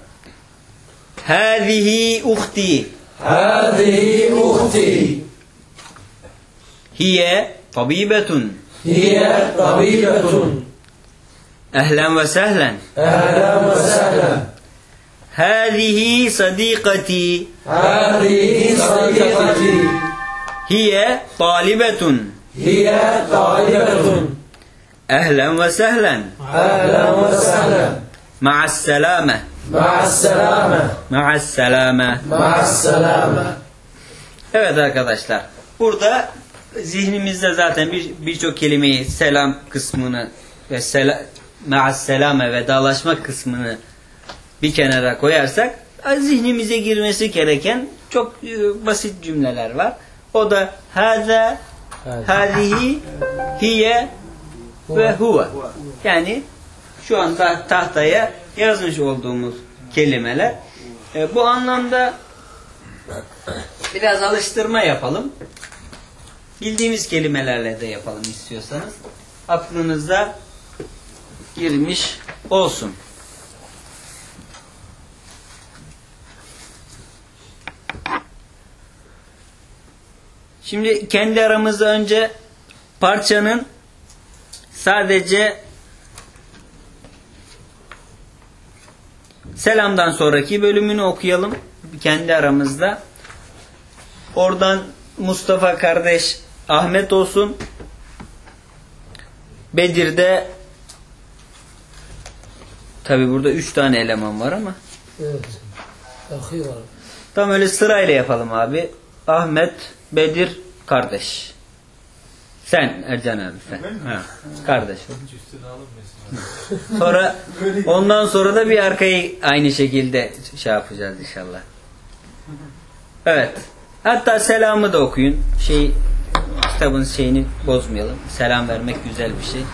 Hâzihi uhti. Hâzihi uhti. Hiye tabibetun. Hiye tabibetun. Ehlen ve sehlen. Ehlen ve sehlen. Hâzihi sadîkati. Hâzihi sadîkati. Hiye talibetun. Hiye talibetun. Ehlen ve sehlen. Ehlen ve sehlen. Ma'asselâme. Ma'asselâme. Ma'asselâme. Ma'asselâme. Evet arkadaşlar. Burada zihnimizde zaten birçok kelimeyi selam kısmını ve ma'asselâme vedalaşma kısmını bir kenara koyarsak zihnimize girmesi gereken çok basit cümleler var. O da hâzâ, hâzihi, hiye ve huve. Yani şu anda tahtaya yazmış olduğumuz kelimeler. Bu anlamda biraz alıştırma yapalım. Bildiğimiz kelimelerle de yapalım istiyorsanız. Aklınıza girmiş olsun. Şimdi kendi aramızda önce parçanın sadece selamdan sonraki bölümünü okuyalım. Kendi aramızda. Oradan Mustafa kardeş Ahmet olsun. Bedir'de Tabi burada 3 tane eleman var ama. Evet. Ahi var. Tam öyle sırayla yapalım abi. Ahmet, Bedir, kardeş. Sen Ercan abi sen. Ha, kardeş. Hiç üstüne alınmasın. Sonra ondan sonra da bir arkayı aynı şekilde şey yapacağız inşallah. Evet. Hatta selamı da okuyun. Kitabın şeyini bozmayalım. Selam vermek güzel bir şey.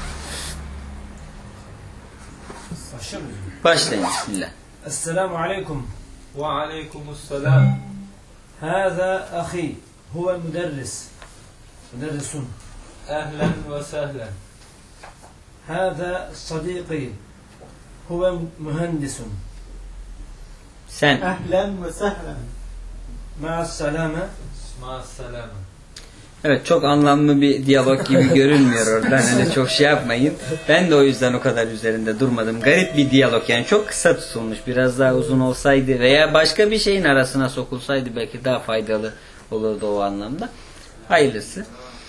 Başlayın bismillah. Esselamu aleyküm. Ve aleykümselam. Hâzâ ahi. Huve müderris. Müderrisun. Ehlen ve sehlen. Hâzâ sadîkî. Huve mühendisun. Sen. Ehlen ve sehlen. Ma'asselâme. Ma'asselame. Evet, çok anlamlı bir diyalog gibi görünmüyor oradan. Hani çok şey yapmayın. Ben de o yüzden o kadar üzerinde durmadım. Garip bir diyalog, yani çok kısa tutulmuş. Biraz daha uzun olsaydı veya başka bir şeyin arasına sokulsaydı belki daha faydalı olurdu o anlamda. Hayırlısı.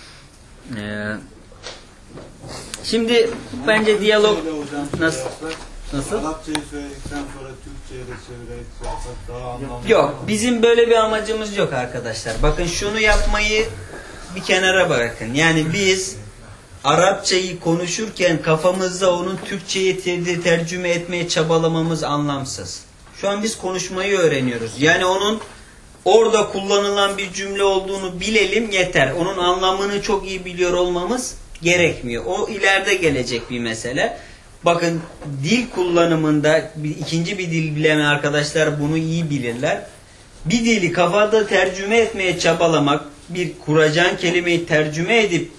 Şimdi bence diyalog nasıl? Arapçayı söyledikten sonra Türkçe'ye de çevirerek yapsak daha anlamlı. Yok, bizim böyle bir amacımız yok arkadaşlar. Bakın şunu yapmayı bir kenara bırakın. Yani biz Arapçayı konuşurken kafamızda onun Türkçe'ye tercüme etmeye çabalamamız anlamsız. Şu an biz konuşmayı öğreniyoruz. Yani onun orada kullanılan bir cümle olduğunu bilelim yeter. Onun anlamını çok iyi biliyor olmamız gerekmiyor. O ileride gelecek bir mesele. Bakın dil kullanımında ikinci bir dil bilen arkadaşlar bunu iyi bilirler. Bir dili kafada tercüme etmeye çabalamak, bir kuracağın kelimeyi tercüme edip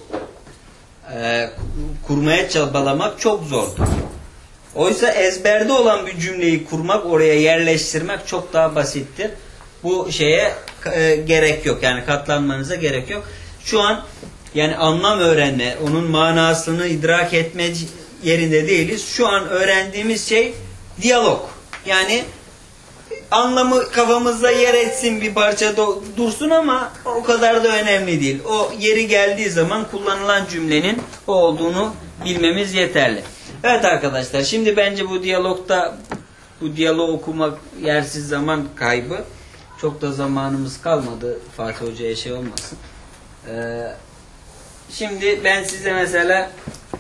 kurmaya çabalamak çok zordur. Oysa ezberde olan bir cümleyi kurmak, oraya yerleştirmek çok daha basittir. Bu şeye gerek yok. Yani katlanmanıza gerek yok. Şu an yani anlam öğrenme, onun manasını idrak etme yerinde değiliz. Şu an öğrendiğimiz şey diyalog. Yani anlamı kafamızda yer etsin, bir parça dursun ama o kadar da önemli değil. O yeri geldiği zaman kullanılan cümlenin o olduğunu bilmemiz yeterli. Evet arkadaşlar, şimdi bence bu diyaloğu okumak yersiz zaman kaybı. Çok da zamanımız kalmadı. Fatih Hoca'ya şey olmasın. Şimdi ben size mesela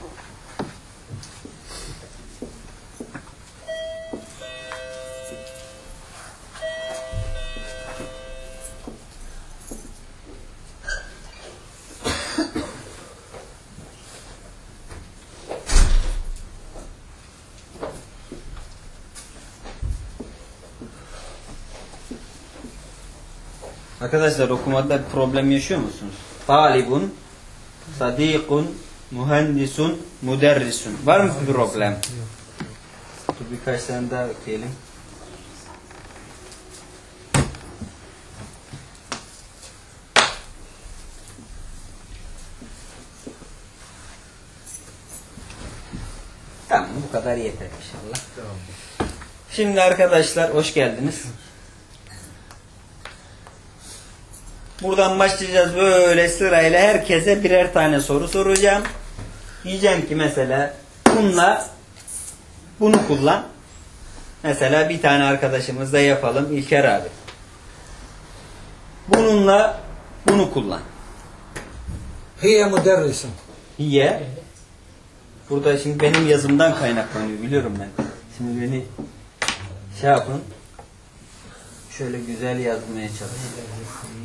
arkadaşlar okumada problem yaşıyor musunuz? Talibun, sadikun, mühendisun, müderrisun. Var mı bir problem? Dur birkaç tane daha okuyalım. Tamam, bu kadar yeter inşallah. Tamam. Şimdi arkadaşlar hoş geldiniz. Buradan başlayacağız böyle sırayla, herkese birer tane soru soracağım. Diyeceğim ki mesela bununla bunu kullan. Mesela bir tane arkadaşımızla yapalım, İlker abi. Bununla bunu kullan. Hiye müderrisun. Hiye. Burada şimdi benim yazımdan kaynaklanıyor, biliyorum ben. Şimdi beni şey yapın. Şöyle güzel yazmaya çalışın.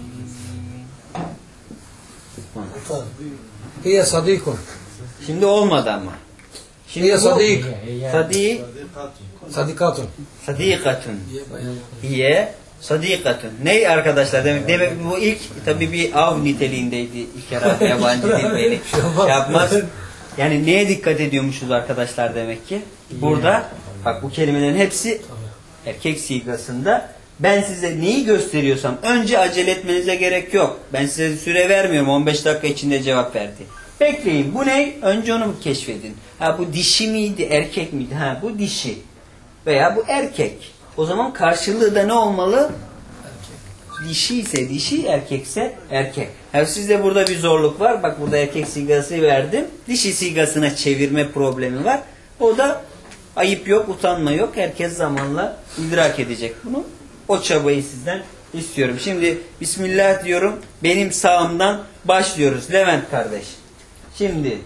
Hiye sadikun. Şimdi olmadı ama. Şimdi Hiye bu sadik. Sadikatun. Sadikatun. Hiye sadikatun. Ne arkadaşlar demek bu ilk tabii bir av niteliğindeydi. İlker abi yabancı dil beni yapmaz. Yani neye dikkat ediyormuşuz arkadaşlar demek ki? Burada bak bu kelimelerin hepsi erkek sigasında. Ben size neyi gösteriyorsam önce acele etmenize gerek yok. Ben size süre vermiyorum. 15 dakika içinde cevap verdi. Bekleyin. Bu ne? Önce onu keşfedin. Ha bu dişi miydi, erkek miydi? Ha bu dişi. Veya bu erkek. O zaman karşılığı da ne olmalı? Dişi ise dişi, erkekse erkek. Ha sizde burada bir zorluk var. Bak burada erkek sigası verdim. Dişi sigasına çevirme problemi var. O da Ayıp yok, utanma yok. Herkes zamanla idrak edecek bunu. O çabayı sizden istiyorum. Şimdi Bismillah diyorum. Benim sağımdan başlıyoruz. Levent kardeş. Şimdi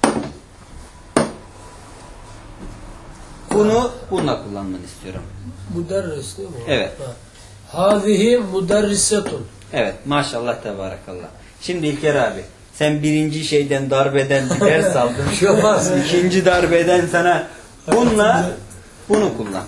bunu bununla kullanmanı istiyorum. Müderris değil mi? Evet. Hâzihi müderrisetun. Evet. Maşallah tebarakallah. Şimdi İlker abi, sen birinci şeyden darbeden bir ders aldın. Bir şey olmaz. İkinci darbeden sana bununla bunu kullan.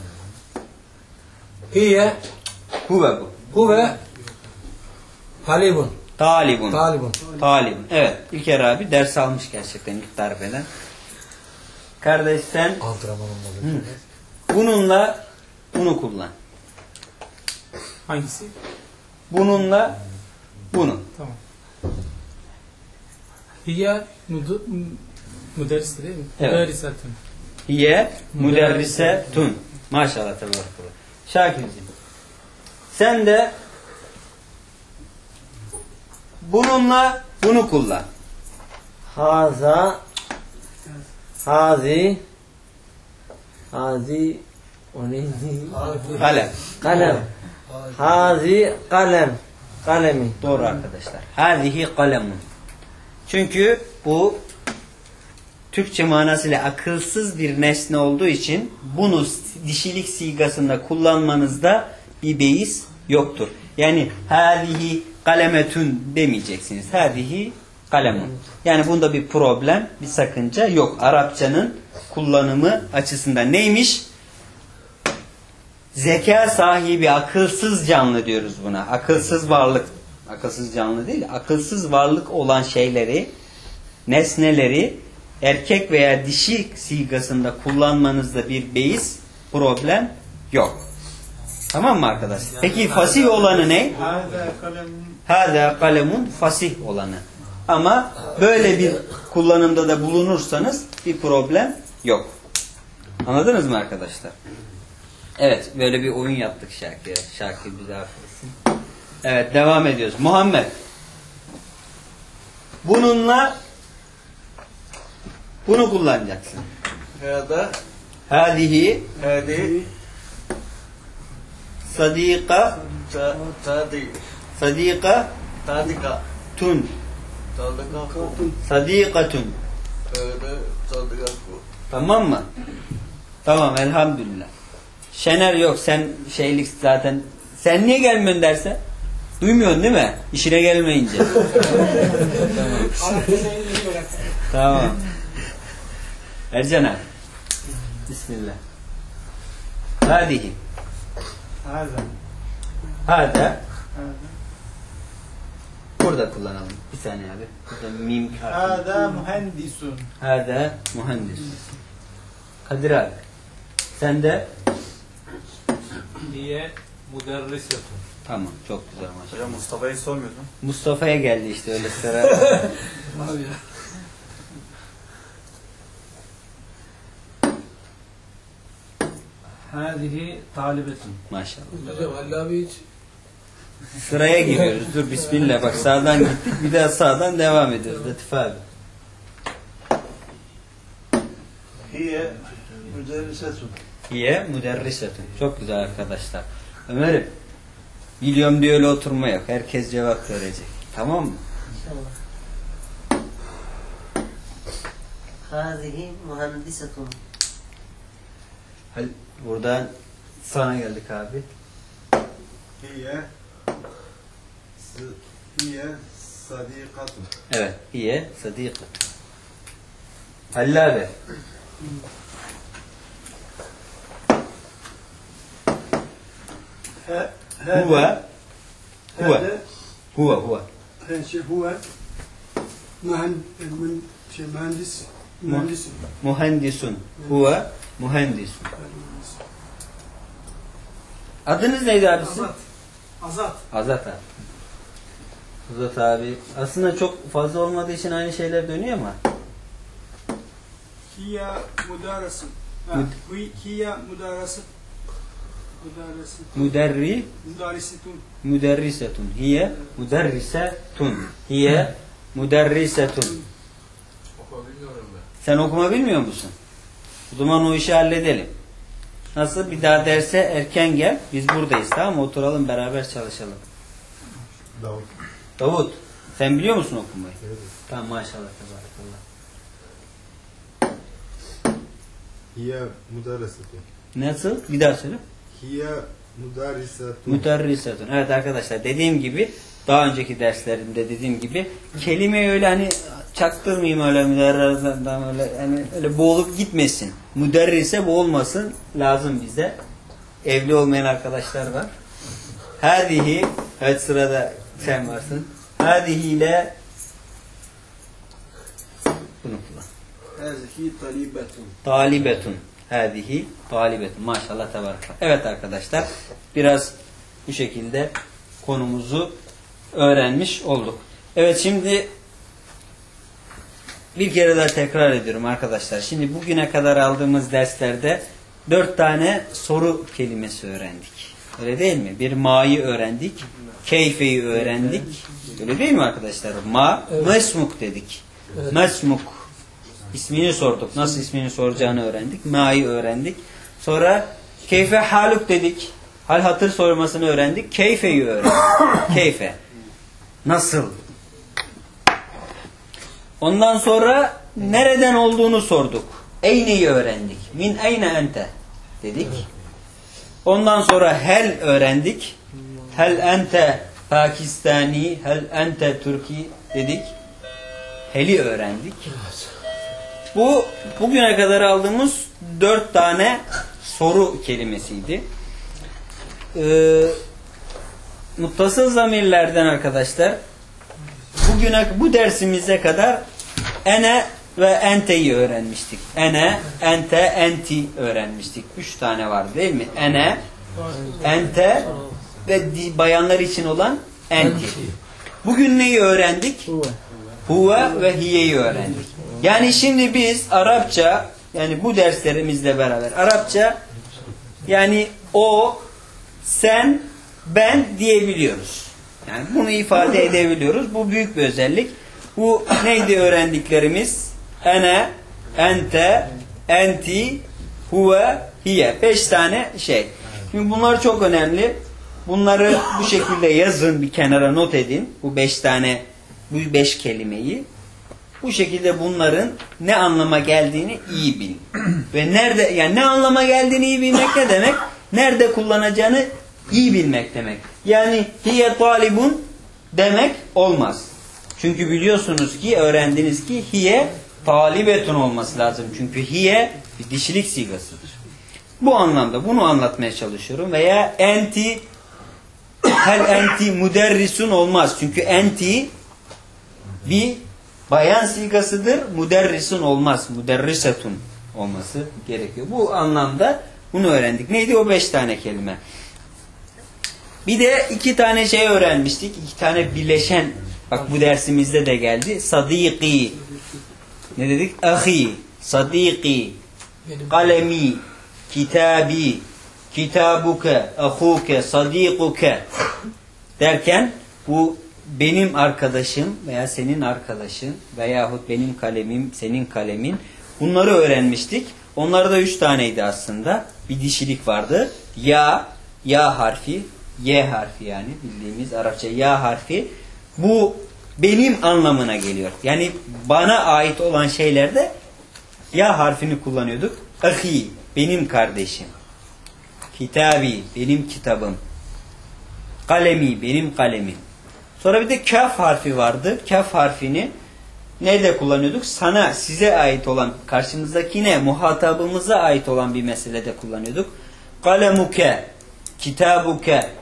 Hiye Huve bu. huve talibun. Talibun. Talibun. Talibun. Evet. İlker abi ders almış gerçekten ilk darbeden. Kardeş sen Antrenmanım bununla bunu kullan. Hangisi? Bununla bunu. Tamam. Hiye müderris değil mi? Evet. Müderrisatun. Hiye müderrisetun. Maşallah tebarakallah. Şakir'cim. Sen de bununla bunu kullan. Haza hazi o neydi? Kalem. Kalem. Hazi kalem. Kalemi. Doğru arkadaşlar. Hâzihi kalemun. Çünkü bu Türkçe manasıyla akılsız bir nesne olduğu için bunu dişilik sigasında kullanmanızda bir beis yoktur. Yani hâzihi kalemetün demeyeceksiniz. Hâzihi kalemun. Yani bunda bir problem, bir sakınca yok. Arapçanın kullanımı açısından neymiş? Zeka sahibi akılsız canlı diyoruz buna. Akılsız varlık. Akılsız canlı değil, akılsız varlık olan şeyleri, nesneleri erkek veya dişi sigasında kullanmanızda bir beis, problem yok. Tamam mı arkadaşlar? Peki fasih olanı ne? Hâzâ kalemun fasih olanı. Ama böyle bir kullanımda da bulunursanız bir problem yok. Anladınız mı arkadaşlar? Evet, böyle bir oyun yaptık Şakir'e. Şakir bize affetsin. Evet, devam ediyoruz. Muhammed. Bununla bunu kullanacaksın. Hâdâ Hâdihi hâdî sadîka sadîka tadika tun tadika sadîkatun. tadika Tamam mı? Tamam, elhamdülillah. Şener yok, sen şeylik zaten. Sen niye gelmiyorsun derse? Duymuyorsun değil mi? İşine gelmeyince. Tamam. Ercan abi. Bismillah. Hadihi. Hada. Burada kullanalım. Bir saniye abi. Burada mim harfi. Hâdâ mühendisun. Hada mühendis. Kadir abi. Sen de Hiye müderrisetun. tamam. Çok güzel maşallah. Hocam Mustafa'yı sormuyordun. Mustafa'ya geldi işte öyle sıra. Hâzihi talibetun. Maşallah. Hocam Allah abi hiç Sıraya giriyoruz. Dur bismillah. Bak sağdan gittik. Bir daha sağdan devam ediyoruz. Latif abi. Hiye müderrisetun. Hiye müderrisetun. Çok güzel arkadaşlar. Ömer'im. Biliyorum diye öyle oturma yok. Herkes cevap verecek. Tamam mı? Hazihi mühendisetun. Buradan sana geldik abi. Hiye sadikatun. Evet. Hiye sadikatun. Halil abi. Huve. Huve. Huve mühendis. Mühendisun. Huve mühendisun. Adınız neydi abisi? Azat. Azat abi. Azat abi. Aslında çok fazla olmadığı için aynı şeyler dönüyor ama. Hiye müderrisun. Hiye müderrisun. Müderrisetun. Hiye müderrisetun. Hiye müderrisetun. Sen okuma bilmiyor musun? O zaman o işi halledelim. Nasıl? Bir daha derse erken gel. Biz buradayız, tamam mı? Oturalım beraber çalışalım. Davut. Davut, sen biliyor musun okumayı? Evet. Tamam, maşallah, tabarakallah. Hiye mudarrisatun. Nasıl? Bir daha söyle. Hiye mudarrisatun. Müterrisatun. Evet arkadaşlar, dediğim gibi daha önceki derslerimde dediğim gibi kelimeyi öyle hani çaktırmayayım öyle müderrisattan öyle hani öyle boğulup gitmesin. Müderrise boğulmasın lazım bize. Evli olmayan arkadaşlar var. Hadihi, evet sırada sen varsın. Hadihi ile bunu kullan. Hâzihi talibetun. Talibetun. Hâzihi talibetun. Maşallah tebaraka. Evet arkadaşlar, biraz bu şekilde konumuzu öğrenmiş olduk. Evet, şimdi bir kere daha tekrar ediyorum arkadaşlar. Şimdi bugüne kadar aldığımız derslerde 4 tane soru kelimesi öğrendik. Öyle değil mi? Bir ma'yı öğrendik. Keyfe'yi öğrendik. Öyle değil mi arkadaşlar? Ma, evet. Mesmuk dedik. Evet. Mesmuk. İsmini sorduk. Nasıl ismini soracağını öğrendik. Ma'yı öğrendik. Sonra keyfe haluk dedik. Hal hatır sormasını öğrendik. Keyfe'yi öğrendik. Keyfe. Nasıl? Ondan sonra nereden olduğunu sorduk. Eyne'yi öğrendik. Min eyne ente dedik. Ondan sonra hel öğrendik. Hel ente Pakistani, hel ente Türki dedik. Hel'i öğrendik. Bu bugüne kadar aldığımız 4 tane soru kelimesiydi. Muttasıl zamirlerden arkadaşlar bu dersimize kadar ene ve ente'yi öğrenmiştik. Ene, ente, enti öğrenmiştik. 3 tane var değil mi? Ene, ente ve bayanlar için olan enti. Bugün neyi öğrendik? Huve ve hiye'yi öğrendik. Yani şimdi biz Arapça, yani bu derslerimizle beraber Arapça, yani o, sen, ben diyebiliyoruz. Yani bunu ifade edebiliyoruz. Bu büyük bir özellik. Bu neydi öğrendiklerimiz? Ene, ente, enti, huve, hiye. 5 tane şey. Şimdi bunlar çok önemli. Bunları bu şekilde yazın, bir kenara not edin. Bu 5 tane, bu 5 kelimeyi. Bu şekilde bunların ne anlama geldiğini iyi bilin. Ve nerede, yani ne anlama geldiğini iyi bilmek ne demek? Nerede kullanacağını iyi bilmek demek. Yani hiye talibun demek olmaz. Çünkü biliyorsunuz ki, öğrendiniz ki hiye talibetun olması lazım. Çünkü hiye bir dişilik sigasıdır. Bu anlamda bunu anlatmaya çalışıyorum. Veya enti, hel enti müderrisun olmaz. Çünkü enti bir bayan sigasıdır. Müderrisun olmaz. Müderrisetun olması gerekiyor. Bu anlamda bunu öğrendik. Neydi o 5 tane kelime? Bir de 2 tane şey öğrenmiştik. 2 tane bileşen. Bak bu dersimizde de geldi. Sadiki. Ne dedik? Ahi. Sadiki. Kalemi. Kitabi. Kitabuke. Ahuke. Sadikuke. Derken bu benim arkadaşım veya senin arkadaşın veyahut benim kalemim, senin kalemin. Bunları öğrenmiştik. Onlarda 3 taneydi aslında. Bir dişilik vardı. Ya harfi, Y harfi, yani bildiğimiz Arapça ya harfi. Bu benim anlamına geliyor. Yani bana ait olan şeylerde ya harfini kullanıyorduk. Ahi, benim kardeşim. Kitabi, benim kitabım. Kalemi, benim kalemim. Sonra bir de kaf harfi vardı. Kaf harfini nerede kullanıyorduk? Sana, size ait olan, karşımızdakine, muhatabımıza ait olan bir meselede kullanıyorduk. Kalemuke, kitabuke,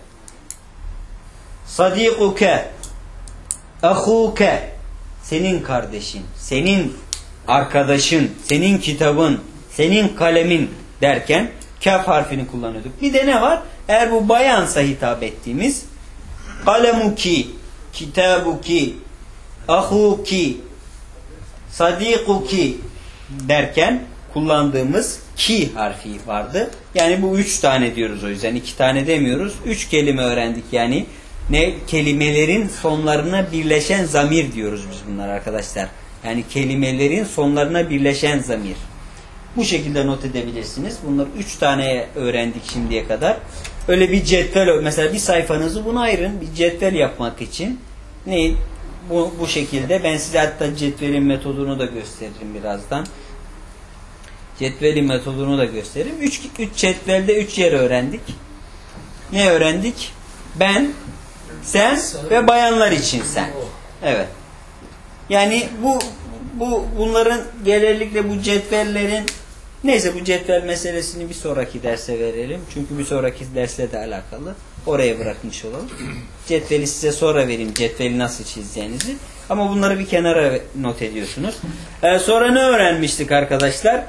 sadikuke, ahuke, senin kardeşin, senin arkadaşın, senin kitabın, senin kalemin derken kaf harfini kullanıyorduk. Bir de ne var? Eğer bu bayansa hitap ettiğimiz kalemuki, kitabuki, ahuki, sadikuki derken kullandığımız ki harfi vardı. Yani bu 3 tane diyoruz o yüzden. 2 tane demiyoruz. 3 kelime öğrendik yani. Ne? Kelimelerin sonlarına birleşen zamir diyoruz biz bunlar arkadaşlar. Yani kelimelerin sonlarına birleşen zamir. Bu şekilde not edebilirsiniz. Bunları 3 tane öğrendik şimdiye kadar. Öyle bir cetvel, mesela bir sayfanızı buna ayırın. Bir cetvel yapmak için. Ne? Bu şekilde. Ben size hatta cetvelin metodunu da gösteririm birazdan. Cetvelin metodunu da gösteririm. 3 cetvelde 3 yer öğrendik. Ne öğrendik? Ben, sen ve bayanlar için sen. Evet. Yani bunların genellikle bu cetvellerin, neyse bu cetvel meselesini bir sonraki derse verelim. Çünkü bir sonraki dersle de alakalı. Oraya bırakmış olalım. Cetveli size sonra vereyim. Cetveli nasıl çizeceğinizi. Ama bunları bir kenara not ediyorsunuz. Sonra ne öğrenmiştik arkadaşlar?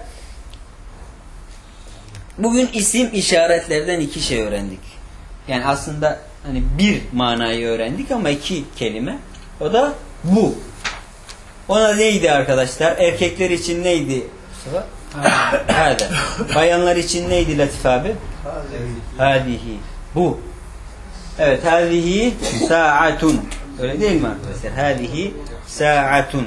Bugün isim işaretlerden 2 şey öğrendik. Yani aslında hani bir manayı öğrendik ama 2 kelime. O da bu. Ona neydi arkadaşlar? Erkekler için neydi? Hadi. Bayanlar için neydi Latif abi? Hadihi. Bu. Evet. Hadihi sa'atun. Öyle değil mi arkadaşlar? Hadihi sa'atun.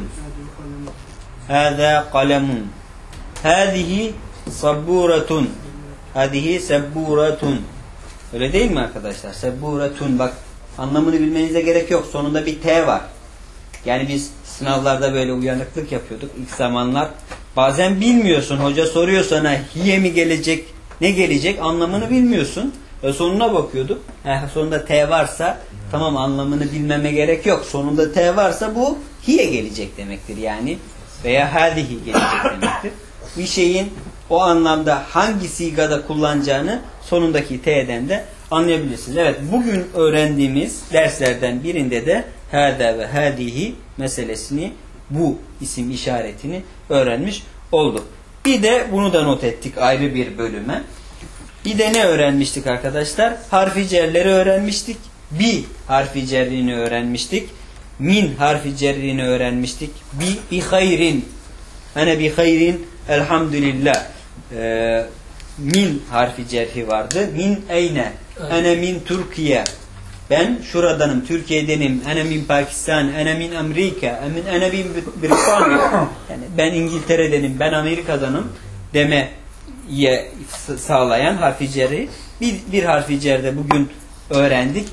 Hâzâ kalemun. Hadihi sabburatun. Hadihi sabburatun. Öyle değil mi arkadaşlar? Sabburatun. Bak anlamını bilmenize gerek yok. Sonunda bir T var. Yani biz sınavlarda böyle uyanıklık yapıyorduk ilk zamanlar. Bazen bilmiyorsun. Hoca soruyor sana hiye mi gelecek, ne gelecek anlamını bilmiyorsun. Sonuna bakıyorduk. Sonunda T varsa tamam anlamını bilmeme gerek yok. Sonunda T varsa bu hiye gelecek demektir yani. Veya hadihi gelecek demektir. Bir şeyin o anlamda hangi sigada kullanacağını sonundaki T'den de anlayabilirsiniz. Evet, bugün öğrendiğimiz derslerden birinde de hâdâ ve hâdihi meselesini, bu isim işaretini öğrenmiş olduk. Bir de bunu da not ettik ayrı bir bölüme. Bir de ne öğrenmiştik arkadaşlar? Harfi cerleri öğrenmiştik. Bi harfi cerrini öğrenmiştik. Min harfi cerrini öğrenmiştik. Bi hayrin. Ene bi hayrin elhamdülillah. Min harfi cerhi vardı. Min eyne. Ene min Türkiye. Ben şuradanım, Türkiye'denim. Ene min Pakistan, ene min Amerika, ene min Britanya. Yani ben İngiltere'denim, ben Amerika'danım demeye sağlayan harfi cerri. Bir harfi cerde bugün öğrendik.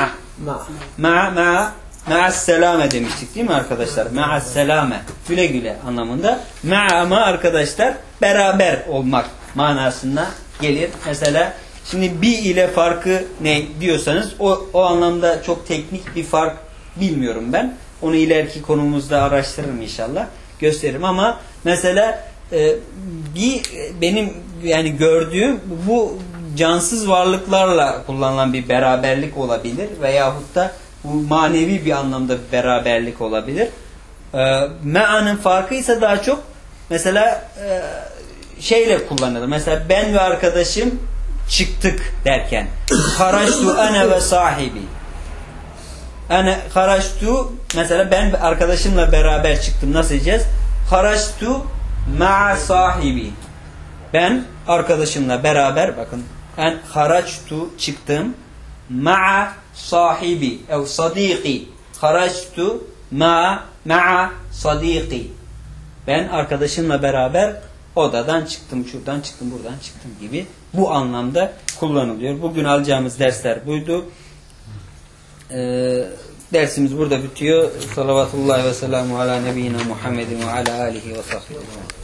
Ma'as-selame demiştik değil mi arkadaşlar? Ma'as-selame. Güle güle anlamında. Ama arkadaşlar beraber olmak manasına gelir. Mesela şimdi bir ile farkı ne diyorsanız o anlamda çok teknik bir fark bilmiyorum ben. Onu ileriki konumuzda araştırırım inşallah. Gösteririm ama mesela benim yani gördüğüm bu cansız varlıklarla kullanılan bir beraberlik olabilir veyahut da bu manevi bir anlamda bir beraberlik olabilir. Me'anın farkı ise daha çok mesela şeyle kullanılır. Mesela ben ve arkadaşım çıktık derken haraçtu ene ve sahibi. Ene haraçtu mesela ben arkadaşımla beraber çıktım. Nasıl diyeceğiz? Haraçtu ma'a sahibi. Ben arkadaşımla beraber bakın en haraçtu çıktım ma'a sahibi ev sadiki. Haraçtu ma'a sadiki. Ben arkadaşımla beraber odadan çıktım, şuradan çıktım, buradan çıktım gibi bu anlamda kullanılıyor. Bugün alacağımız dersler buydu. Dersimiz burada bitiyor. Salavatullahi ve selamu ala nebiyyina Muhammedin ve ala alihi ve sahbihi.